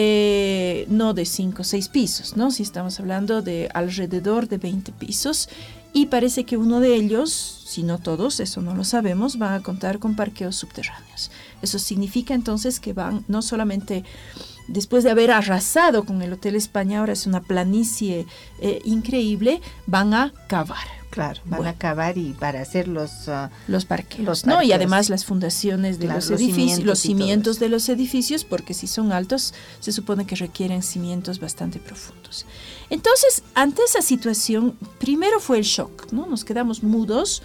no de 5 o 6 pisos, ¿no? Si estamos hablando de alrededor de 20 pisos, y parece que uno de ellos, si no todos, eso no lo sabemos, van a contar con parqueos subterráneos. Eso significa entonces que van no solamente... Después de haber arrasado con el Hotel España, ahora es una planicie increíble, van a cavar. Claro, van a cavar y para hacer los parqueos, ¿no? Y además las fundaciones de los edificios, los cimientos de los edificios, porque si son altos, se supone que requieren cimientos bastante profundos. Entonces, ante esa situación, primero fue el shock, ¿no? Nos quedamos mudos,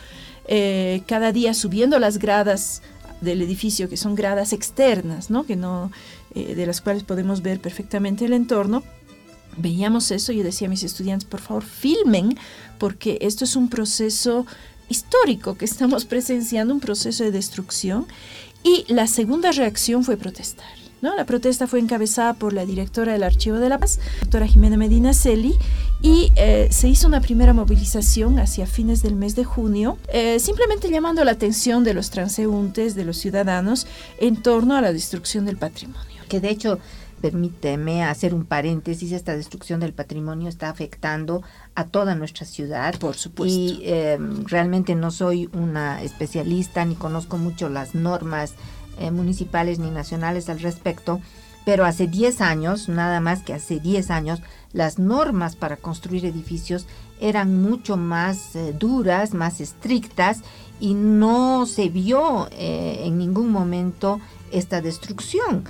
cada día subiendo las gradas del edificio, que son gradas externas, ¿no? Que no... de las cuales podemos ver perfectamente el entorno. Veíamos eso y yo decía a mis estudiantes, por favor, filmen, porque esto es un proceso histórico que estamos presenciando, un proceso de destrucción. Y la segunda reacción fue protestar, ¿no? La protesta fue encabezada por la directora del Archivo de la Paz, doctora Jimena Medina Celi, y se hizo una primera movilización hacia fines del mes de junio, simplemente llamando la atención de los transeúntes, de los ciudadanos, en torno a la destrucción del patrimonio. Que de hecho, permíteme hacer un paréntesis, esta destrucción del patrimonio está afectando a toda nuestra ciudad. Por supuesto. Y realmente no soy una especialista ni conozco mucho las normas municipales ni nacionales al respecto, pero hace 10 años, nada más que hace 10 años, las normas para construir edificios eran mucho más duras, más estrictas, y no se vio en ningún momento esta destrucción.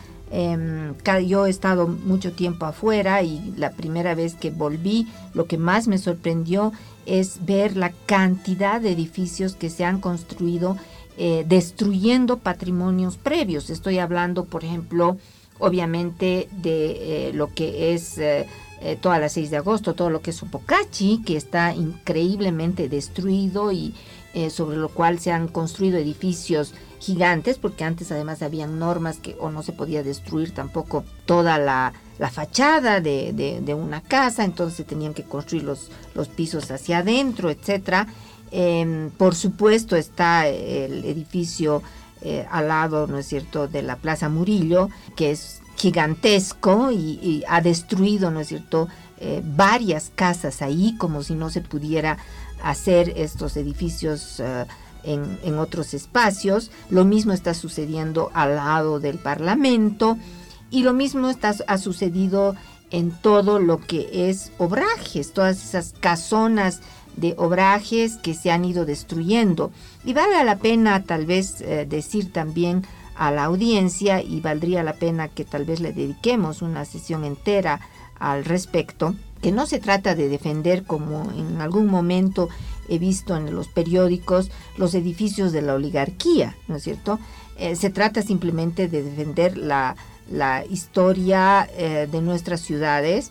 Yo he estado mucho tiempo afuera y la primera vez que volví, lo que más me sorprendió es ver la cantidad de edificios que se han construido destruyendo patrimonios previos. Estoy hablando, por ejemplo, obviamente de lo que es toda la 6 de agosto, todo lo que es Sopocachi, que está increíblemente destruido y sobre lo cual se han construido edificios gigantes, porque antes además habían normas que o no se podía destruir tampoco toda la la fachada de una casa, entonces tenían que construir los pisos hacia adentro, etcétera. Por supuesto está el edificio al lado, ¿no es cierto?, de la Plaza Murillo, que es gigantesco y ha destruido, ¿no es cierto?, varias casas ahí, como si no se pudiera hacer estos edificios en otros espacios. Lo mismo está sucediendo al lado del Parlamento y lo mismo ha sucedido en todo lo que es obrajes, todas esas casonas de obrajes que se han ido destruyendo. Y vale la pena tal vez decir también a la audiencia, y valdría la pena que tal vez le dediquemos una sesión entera al respecto, que no se trata de defender, como en algún momento he visto en los periódicos, los edificios de la oligarquía, ¿no es cierto? Se trata simplemente de defender la historia de nuestras ciudades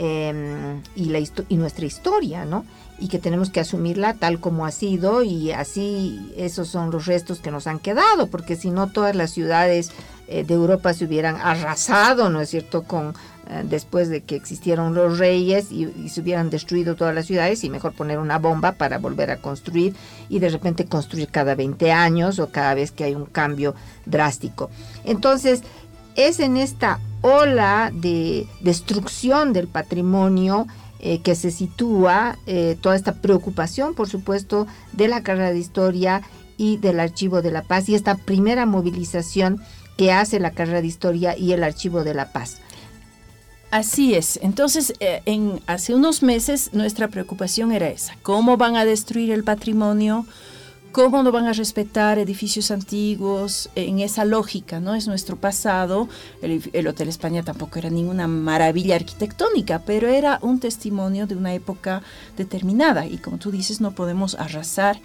y nuestra historia, ¿no? Y que tenemos que asumirla tal como ha sido, y así esos son los restos que nos han quedado, porque si no todas las ciudades de Europa se hubieran arrasado, ¿no es cierto?, después de que existieron los reyes y se hubieran destruido todas las ciudades, y mejor poner una bomba para volver a construir y de repente construir cada 20 años o cada vez que hay un cambio drástico. Entonces, es en esta ola de destrucción del patrimonio que se sitúa toda esta preocupación, por supuesto, de la carrera de Historia y del Archivo de la Paz, y esta primera movilización que hace la carrera de Historia y el Archivo de la Paz. Así es. Entonces, hace unos meses nuestra preocupación era esa. ¿Cómo van a destruir el patrimonio? ¿Cómo no van a respetar edificios antiguos en esa lógica, ¿no? Es nuestro pasado. El Hotel España tampoco era ninguna maravilla arquitectónica, pero era un testimonio de una época determinada. Y como tú dices, no podemos arrasar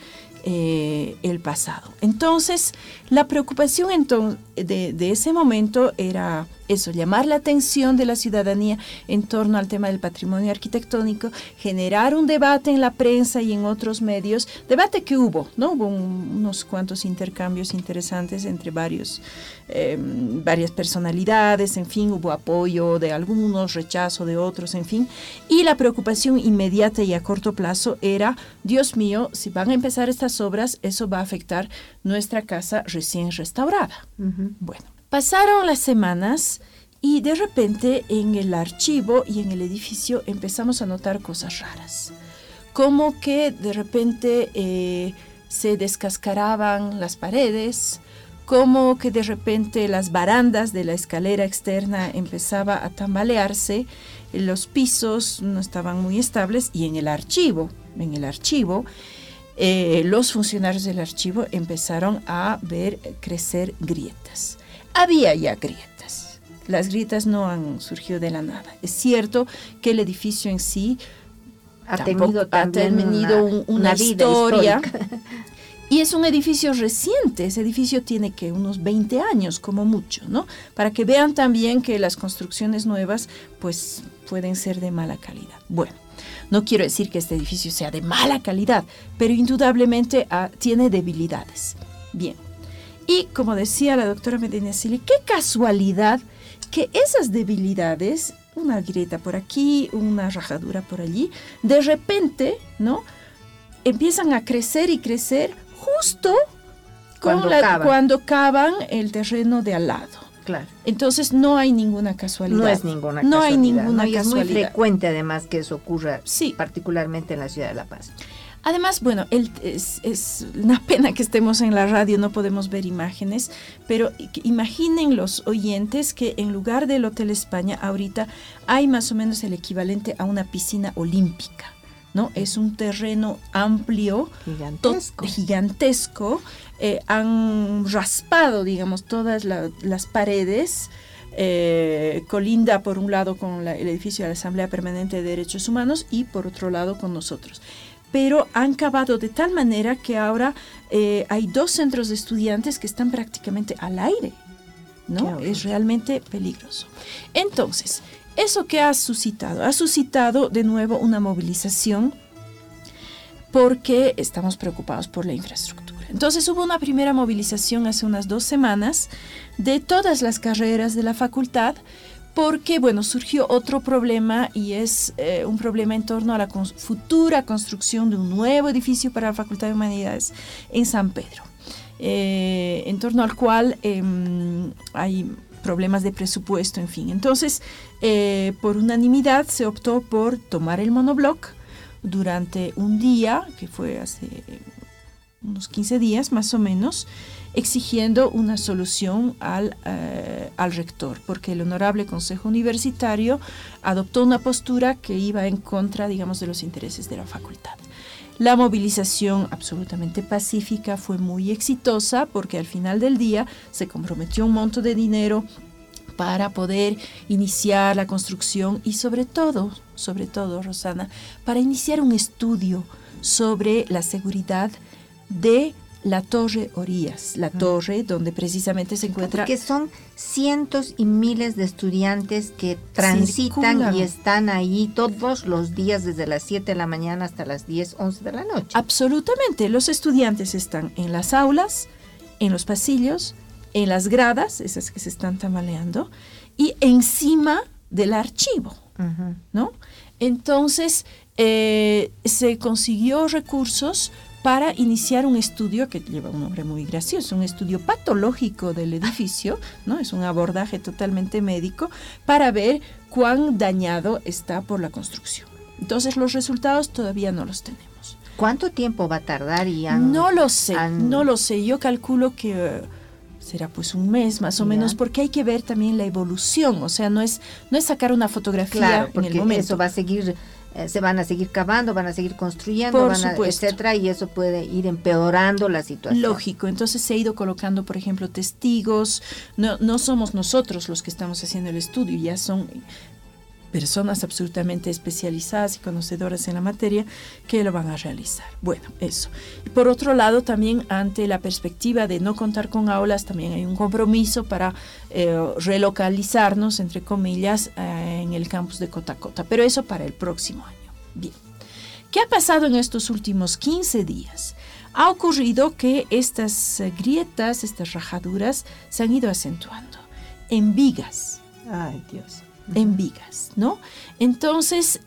el pasado. Entonces, la preocupación de ese momento era eso, llamar la atención de la ciudadanía en torno al tema del patrimonio arquitectónico, generar un debate en la prensa y en otros medios, debate que hubo, ¿no? Hubo unos cuantos intercambios interesantes entre varias personalidades, en fin, hubo apoyo de algunos, rechazo de otros, en fin, y la preocupación inmediata y a corto plazo era, Dios mío, si van a empezar estas obras, eso va a afectar nuestra casa recién restaurada. Uh-huh. Bueno, pasaron las semanas y de repente en el archivo y en el edificio empezamos a notar cosas raras, como que de repente se descascaraban las paredes, como que de repente las barandas de la escalera externa empezaba a tambalearse, los pisos no estaban muy estables, y en el archivo, los funcionarios del archivo empezaron a ver crecer grietas. Había ya grietas. Las grietas no han surgido de la nada. Es cierto que el edificio en sí ha tenido una historia. Y es un edificio reciente. Ese edificio tiene que unos 20 años como mucho, ¿no? Para que vean también que las construcciones nuevas pues pueden ser de mala calidad. Bueno, no quiero decir que este edificio sea de mala calidad, pero indudablemente tiene debilidades. Bien. Y como decía la doctora Medinaceli, qué casualidad que esas debilidades, una grieta por aquí, una rajadura por allí, de repente, ¿no?, empiezan a crecer y crecer justo cuando cavan el terreno de al lado. Claro. Entonces no hay ninguna casualidad. No es ninguna casualidad. Es muy frecuente además que eso ocurra, sí, particularmente en la ciudad de La Paz. Además, bueno, es una pena que estemos en la radio, no podemos ver imágenes, pero imaginen los oyentes que en lugar del Hotel España ahorita hay más o menos el equivalente a una piscina olímpica, ¿no? Es un terreno amplio, gigantesco. Han raspado, digamos, todas las paredes. Colinda por un lado con el edificio de la Asamblea Permanente de Derechos Humanos y por otro lado con nosotros. Pero han cavado de tal manera que ahora hay 2 centros de estudiantes que están prácticamente al aire, ¿no? Es realmente peligroso. Entonces, ¿eso qué ha suscitado? Ha suscitado de nuevo una movilización porque estamos preocupados por la infraestructura. Entonces hubo una primera movilización hace unas 2 semanas de todas las carreras de la facultad porque, bueno, surgió otro problema y es un problema en torno a la futura construcción de un nuevo edificio para la Facultad de Humanidades en San Pedro, en torno al cual hay problemas de presupuesto, en fin. Entonces, por unanimidad se optó por tomar el monobloc durante un día, que fue hace unos 15 días más o menos, exigiendo una solución al rector, porque el Honorable Consejo Universitario adoptó una postura que iba en contra, digamos, de los intereses de la facultad. La movilización absolutamente pacífica fue muy exitosa porque al final del día se comprometió un monto de dinero para poder iniciar la construcción y sobre todo, Rosana, para iniciar un estudio sobre la seguridad de la Torre Orías, la torre donde precisamente se encuentra... Porque son cientos y miles de estudiantes que transitan y están ahí todos los días desde las 7 de la mañana hasta las 10, 11 de la noche. Absolutamente, los estudiantes están en las aulas, en los pasillos, en las gradas, esas que se están tambaleando, y encima del archivo, ¿no? Entonces, se consiguió recursos para iniciar un estudio que lleva un nombre muy gracioso, un estudio patológico del edificio, ¿no? Es un abordaje totalmente médico para ver cuán dañado está por la construcción. Entonces, los resultados todavía no los tenemos. ¿Cuánto tiempo va a tardar? No lo sé. Yo calculo que será pues un mes más o menos, porque hay que ver también la evolución. O sea, no es sacar una fotografía en el momento. Eso va a seguir... se van a seguir cavando, van a seguir construyendo, etcétera, y eso puede ir empeorando la situación. Lógico, entonces se ha ido colocando, por ejemplo, testigos. No somos nosotros los que estamos haciendo el estudio, ya son personas absolutamente especializadas y conocedoras en la materia que lo van a realizar. Bueno, eso. Y por otro lado, también ante la perspectiva de no contar con aulas, también hay un compromiso para relocalizarnos, entre comillas, en el campus de Cotacota, pero eso para el próximo año. Bien. ¿Qué ha pasado en estos últimos 15 días? Ha ocurrido que estas grietas, estas rajaduras, se han ido acentuando en vigas. Ay, Dios. En vigas, ¿no? Entonces,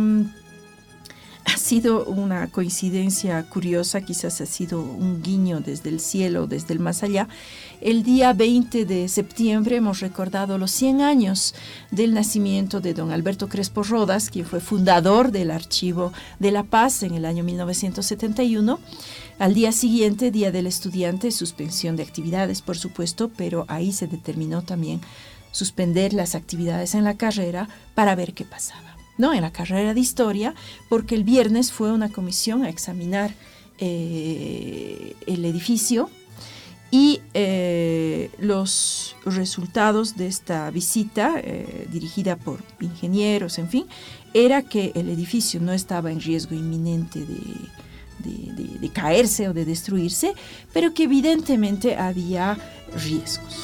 ha sido una coincidencia curiosa, quizás ha sido un guiño desde el cielo, desde el más allá. El día 20 de septiembre hemos recordado los 100 años del nacimiento de don Alberto Crespo Rodas, quien fue fundador del Archivo de la Paz en el año 1971. Al día siguiente, Día del Estudiante, suspensión de actividades, por supuesto, pero ahí se determinó también suspender las actividades en la carrera para ver qué pasaba, ¿no? En la carrera de Historia, porque el viernes fue una comisión a examinar el edificio y los resultados de esta visita, dirigida por ingenieros, en fin, era que el edificio no estaba en riesgo inminente de caerse o de destruirse, pero que evidentemente había riesgos.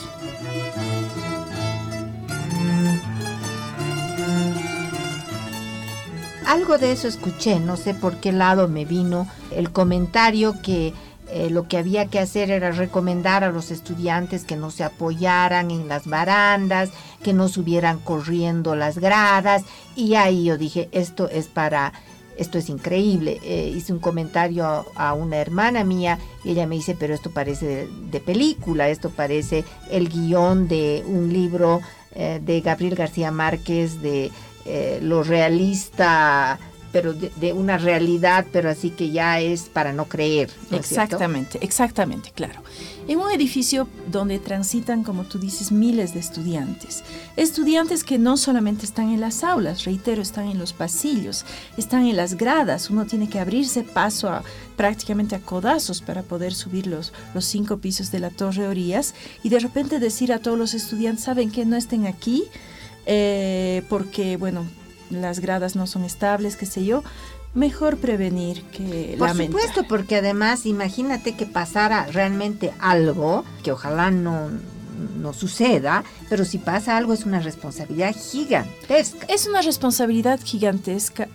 Algo de eso escuché, no sé por qué lado me vino el comentario que lo que había que hacer era recomendar a los estudiantes que no se apoyaran en las barandas, que no subieran corriendo las gradas, y ahí yo dije, esto es increíble. Hice un comentario a una hermana mía y ella me dice, pero esto parece de película, esto parece el guión de un libro de Gabriel García Márquez, de lo realista, pero de una realidad, pero así que ya es para no creer, ¿no es cierto? Exactamente, claro. En un edificio donde transitan, como tú dices, miles de estudiantes que no solamente están en las aulas, reitero, están en los pasillos, están en las gradas, uno tiene que abrirse paso prácticamente a codazos para poder subir los 5 pisos de la Torre Orías, y de repente decir a todos los estudiantes, ¿saben qué? No estén aquí, porque, bueno, las gradas no son estables, qué sé yo. Mejor prevenir que lamentar. Por supuesto, porque además imagínate que pasara realmente algo, que ojalá no suceda, pero si pasa algo es una responsabilidad gigantesca. Es una responsabilidad gigantesca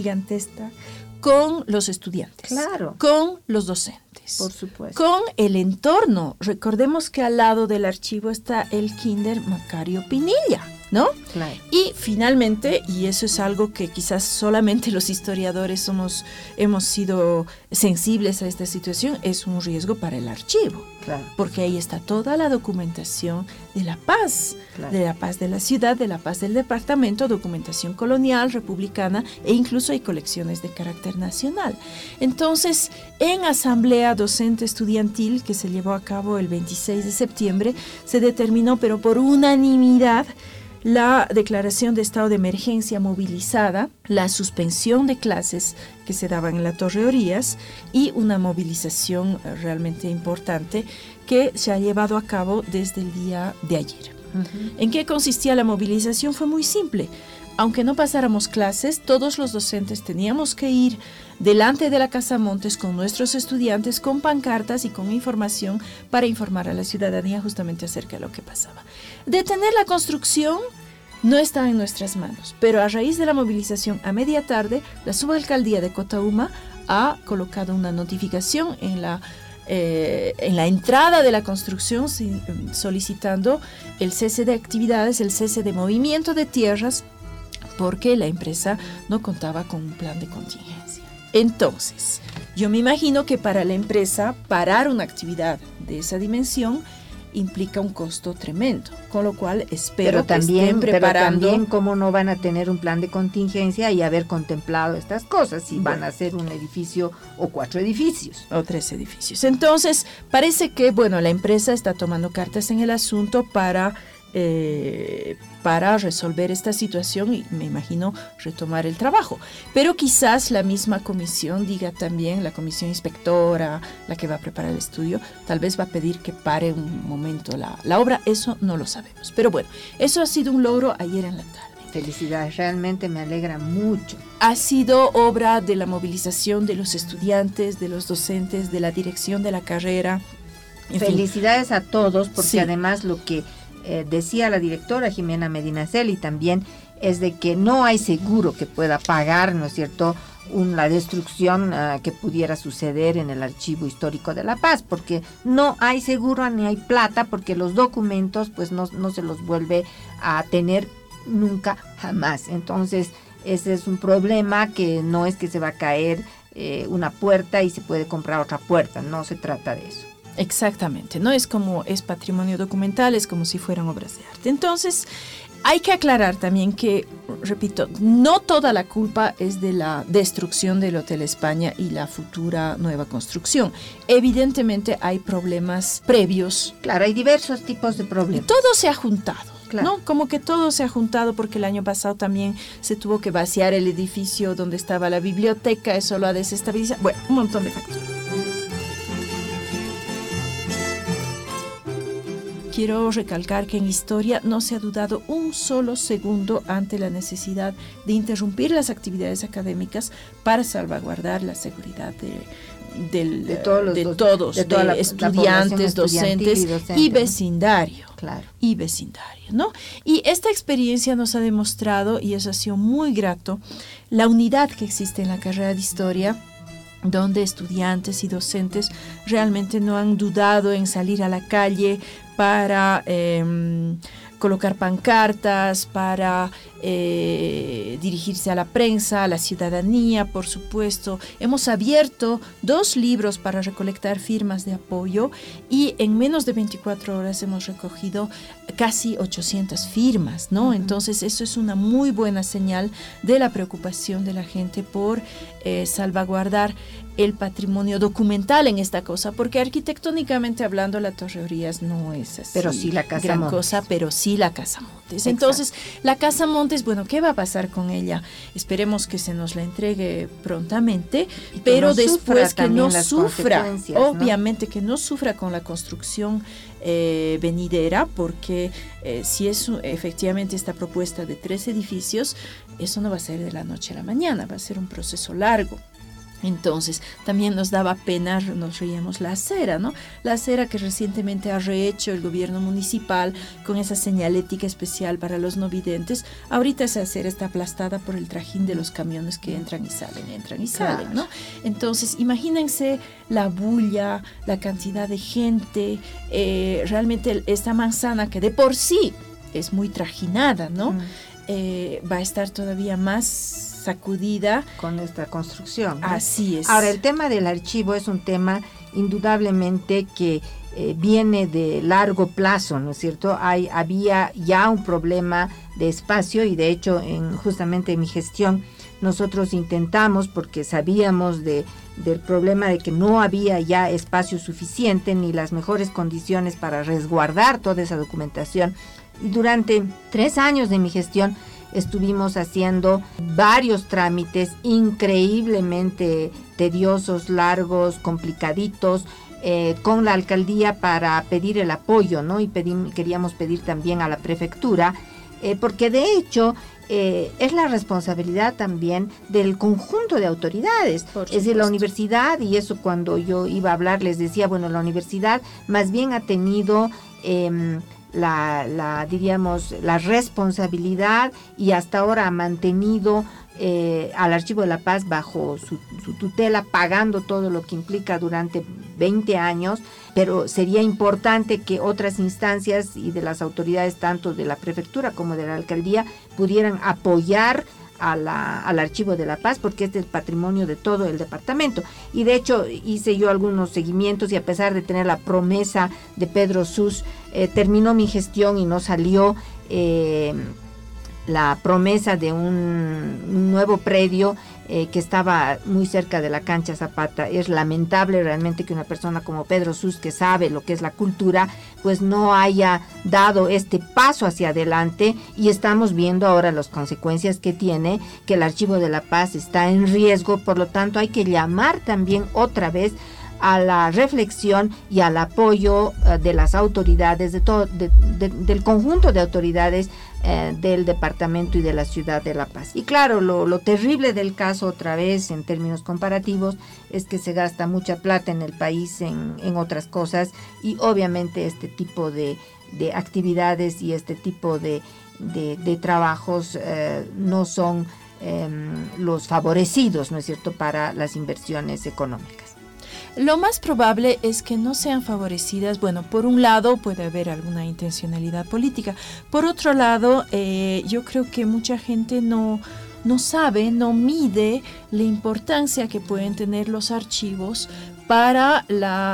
con los estudiantes, claro, con los docentes, por supuesto, con el entorno. Recordemos que al lado del archivo está el Kinder Macario Pinilla. ¿no? Claro. Y finalmente, y eso es algo que quizás solamente los historiadores hemos sido sensibles a esta situación, es un riesgo para el archivo. Claro. Porque ahí está toda la documentación de la paz, Claro. de la paz de la ciudad, de la paz del departamento, documentación colonial, republicana, e incluso hay colecciones de carácter nacional. Entonces, en asamblea docente estudiantil que se llevó a cabo el 26 de septiembre, se determinó, pero por unanimidad, la declaración de estado de emergencia movilizada, la suspensión de clases que se daban en la Torre Orías y una movilización realmente importante que se ha llevado a cabo desde el día de ayer. Uh-huh. ¿En qué consistía la movilización? Fue muy simple. Aunque no pasáramos clases, todos los docentes teníamos que ir delante de la Casa Montes con nuestros estudiantes, con pancartas y con información para informar a la ciudadanía justamente acerca de lo que pasaba. Detener la construcción no está en nuestras manos, pero a raíz de la movilización a media tarde, la subalcaldía de Cotauma ha colocado una notificación en la entrada de la construcción solicitando el cese de actividades, el cese de movimiento de tierras, porque la empresa no contaba con un plan de contingencia. Entonces, yo me imagino que para la empresa parar una actividad de esa dimensión implica un costo tremendo, con lo cual espero que estén preparando. Pero también cómo no van a tener un plan de contingencia y haber contemplado estas cosas, si van a hacer un edificio o 4 edificios. O 3 edificios. Entonces, parece que, la empresa está tomando cartas en el asunto para resolver esta situación y me imagino retomar el trabajo. Pero quizás la misma comisión diga también, la comisión inspectora, la que va a preparar el estudio, tal vez va a pedir que pare un momento la obra, eso no lo sabemos. Pero bueno, eso ha sido un logro ayer en la tarde. Felicidades, realmente me alegra mucho. Ha sido obra de la movilización de los estudiantes, de los docentes, de la dirección de la carrera. Felicidades a todos, porque sí. Además lo que decía la directora Jimena Medinaceli también es de que no hay seguro que pueda pagar, ¿no es cierto?, la destrucción que pudiera suceder en el Archivo Histórico de La Paz, porque no hay seguro ni hay plata, porque los documentos pues no se los vuelve a tener nunca jamás. Entonces ese es un problema, que no es que se va a caer una puerta y se puede comprar otra puerta, no se trata de eso. Exactamente, no es como es patrimonio documental, es como si fueran obras de arte. Entonces, hay que aclarar también que, repito, no toda la culpa es de la destrucción del Hotel España y la futura nueva construcción. Evidentemente hay problemas previos. Claro, hay diversos tipos de problemas. Todo se ha juntado. Claro. ¿No? Como que todo se ha juntado, porque el año pasado también se tuvo que vaciar el edificio donde estaba la biblioteca, eso lo ha desestabilizado. Bueno, un montón de factores. Quiero recalcar que en historia no se ha dudado un solo segundo ante la necesidad de interrumpir las actividades académicas para salvaguardar la seguridad de todos, estudiantes, docentes y vecindario. Claro. Y vecindario, ¿no? Y esta experiencia nos ha demostrado, y eso ha sido muy grato, la unidad que existe en la carrera de historia, donde estudiantes y docentes realmente no han dudado en salir a la calle para colocar pancartas, para dirigirse a la prensa, a la ciudadanía, por supuesto. Hemos abierto 2 libros para recolectar firmas de apoyo y en menos de 24 horas hemos recogido casi 800 firmas, ¿no? Uh-huh. Entonces eso es una muy buena señal de la preocupación de la gente por salvaguardar el patrimonio documental en esta cosa, porque arquitectónicamente hablando la Torre Orías no es así, pero sí la Casa gran Montes. cosa, pero sí la Casa Montes. Exacto. Entonces la Casa Montes, bueno, ¿qué va a pasar con ella? Esperemos que se nos la entregue prontamente, pero después que no sufra, obviamente, ¿no? Que no sufra con la construcción venidera, porque si es efectivamente esta propuesta de 3 edificios, eso no va a ser de la noche a la mañana, va a ser un proceso largo. Entonces, también nos daba pena, nos reíamos, la acera, ¿no? La acera que recientemente ha rehecho el gobierno municipal con esa señalética especial para los no videntes. Ahorita esa acera está aplastada por el trajín de los camiones que entran y salen, ¿no? Entonces, imagínense la bulla, la cantidad de gente, realmente esta manzana que de por sí es muy trajinada, ¿no? Va a estar todavía más sacudida con esta construcción, ¿no? Así es. Ahora, el tema del archivo es un tema indudablemente que viene de largo plazo, ¿no es cierto? Había ya un problema de espacio y de hecho justamente en mi gestión nosotros intentamos, porque sabíamos del problema de que no había ya espacio suficiente ni las mejores condiciones para resguardar toda esa documentación. Y durante 3 años de mi gestión estuvimos haciendo varios trámites increíblemente tediosos, largos, complicaditos, con la alcaldía para pedir el apoyo, ¿no? Y queríamos pedir también a la prefectura, porque de hecho es la responsabilidad también del conjunto de autoridades. Es decir, la universidad, y eso cuando yo iba a hablar les decía, bueno, la universidad más bien ha tenido diríamos, la responsabilidad y hasta ahora ha mantenido al Archivo de la Paz bajo su tutela, pagando todo lo que implica durante 20 años, pero sería importante que otras instancias y de las autoridades, tanto de la prefectura como de la alcaldía, pudieran apoyar al Archivo de la Paz, porque es del patrimonio de todo el departamento. Y de hecho hice yo algunos seguimientos y a pesar de tener la promesa de Pedro Sus, terminó mi gestión y no salió la promesa de un nuevo predio que estaba muy cerca de la cancha Zapata. Es lamentable realmente que una persona como Pedro Sus, que sabe lo que es la cultura, pues no haya dado este paso hacia adelante, y estamos viendo ahora las consecuencias que tiene, que el Archivo de la Paz está en riesgo. Por lo tanto, hay que llamar también otra vez a la reflexión y al apoyo de las autoridades, del conjunto de autoridades del departamento y de la ciudad de La Paz. Y claro, lo terrible del caso, otra vez en términos comparativos, es que se gasta mucha plata en el país en otras cosas, y obviamente este tipo de actividades y este tipo de trabajos no son los favorecidos, ¿no es cierto?, para las inversiones económicas. Lo más probable es que no sean favorecidas. Bueno, por un lado puede haber alguna intencionalidad política. Por otro lado, yo creo que mucha gente no sabe, no mide la importancia que pueden tener los archivos para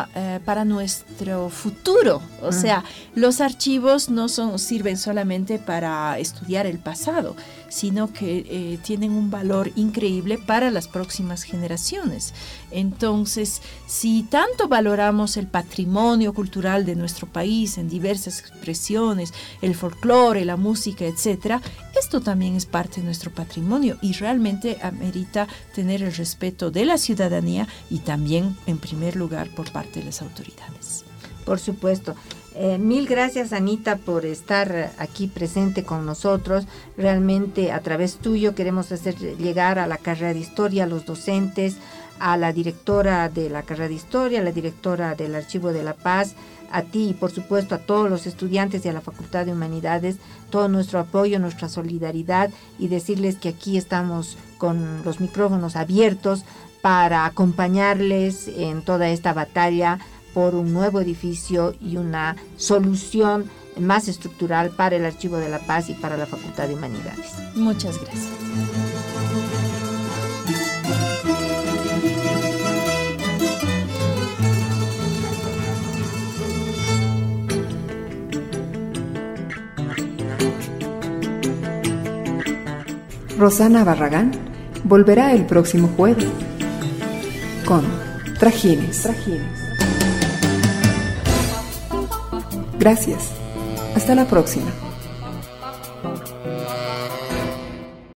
nuestro futuro. O sea, los archivos no sirven solamente para estudiar el pasado, sino que tienen un valor increíble para las próximas generaciones. Entonces, si tanto valoramos el patrimonio cultural de nuestro país en diversas expresiones, el folclore, la música, etcétera, esto también es parte de nuestro patrimonio y realmente amerita tener el respeto de la ciudadanía y también, en primer lugar, por parte de las autoridades. Por supuesto. Mil gracias, Anita, por estar aquí presente con nosotros. Realmente a través tuyo queremos hacer llegar a la carrera de Historia, a los docentes, a la directora de la carrera de Historia, a la directora del Archivo de la Paz, a ti y por supuesto a todos los estudiantes y a la Facultad de Humanidades, todo nuestro apoyo, nuestra solidaridad, y decirles que aquí estamos con los micrófonos abiertos para acompañarles en toda esta batalla por un nuevo edificio y una solución más estructural para el Archivo de la Paz y para la Facultad de Humanidades. Muchas gracias. Rosana Barragán volverá el próximo jueves con Trajines. Gracias. Hasta la próxima.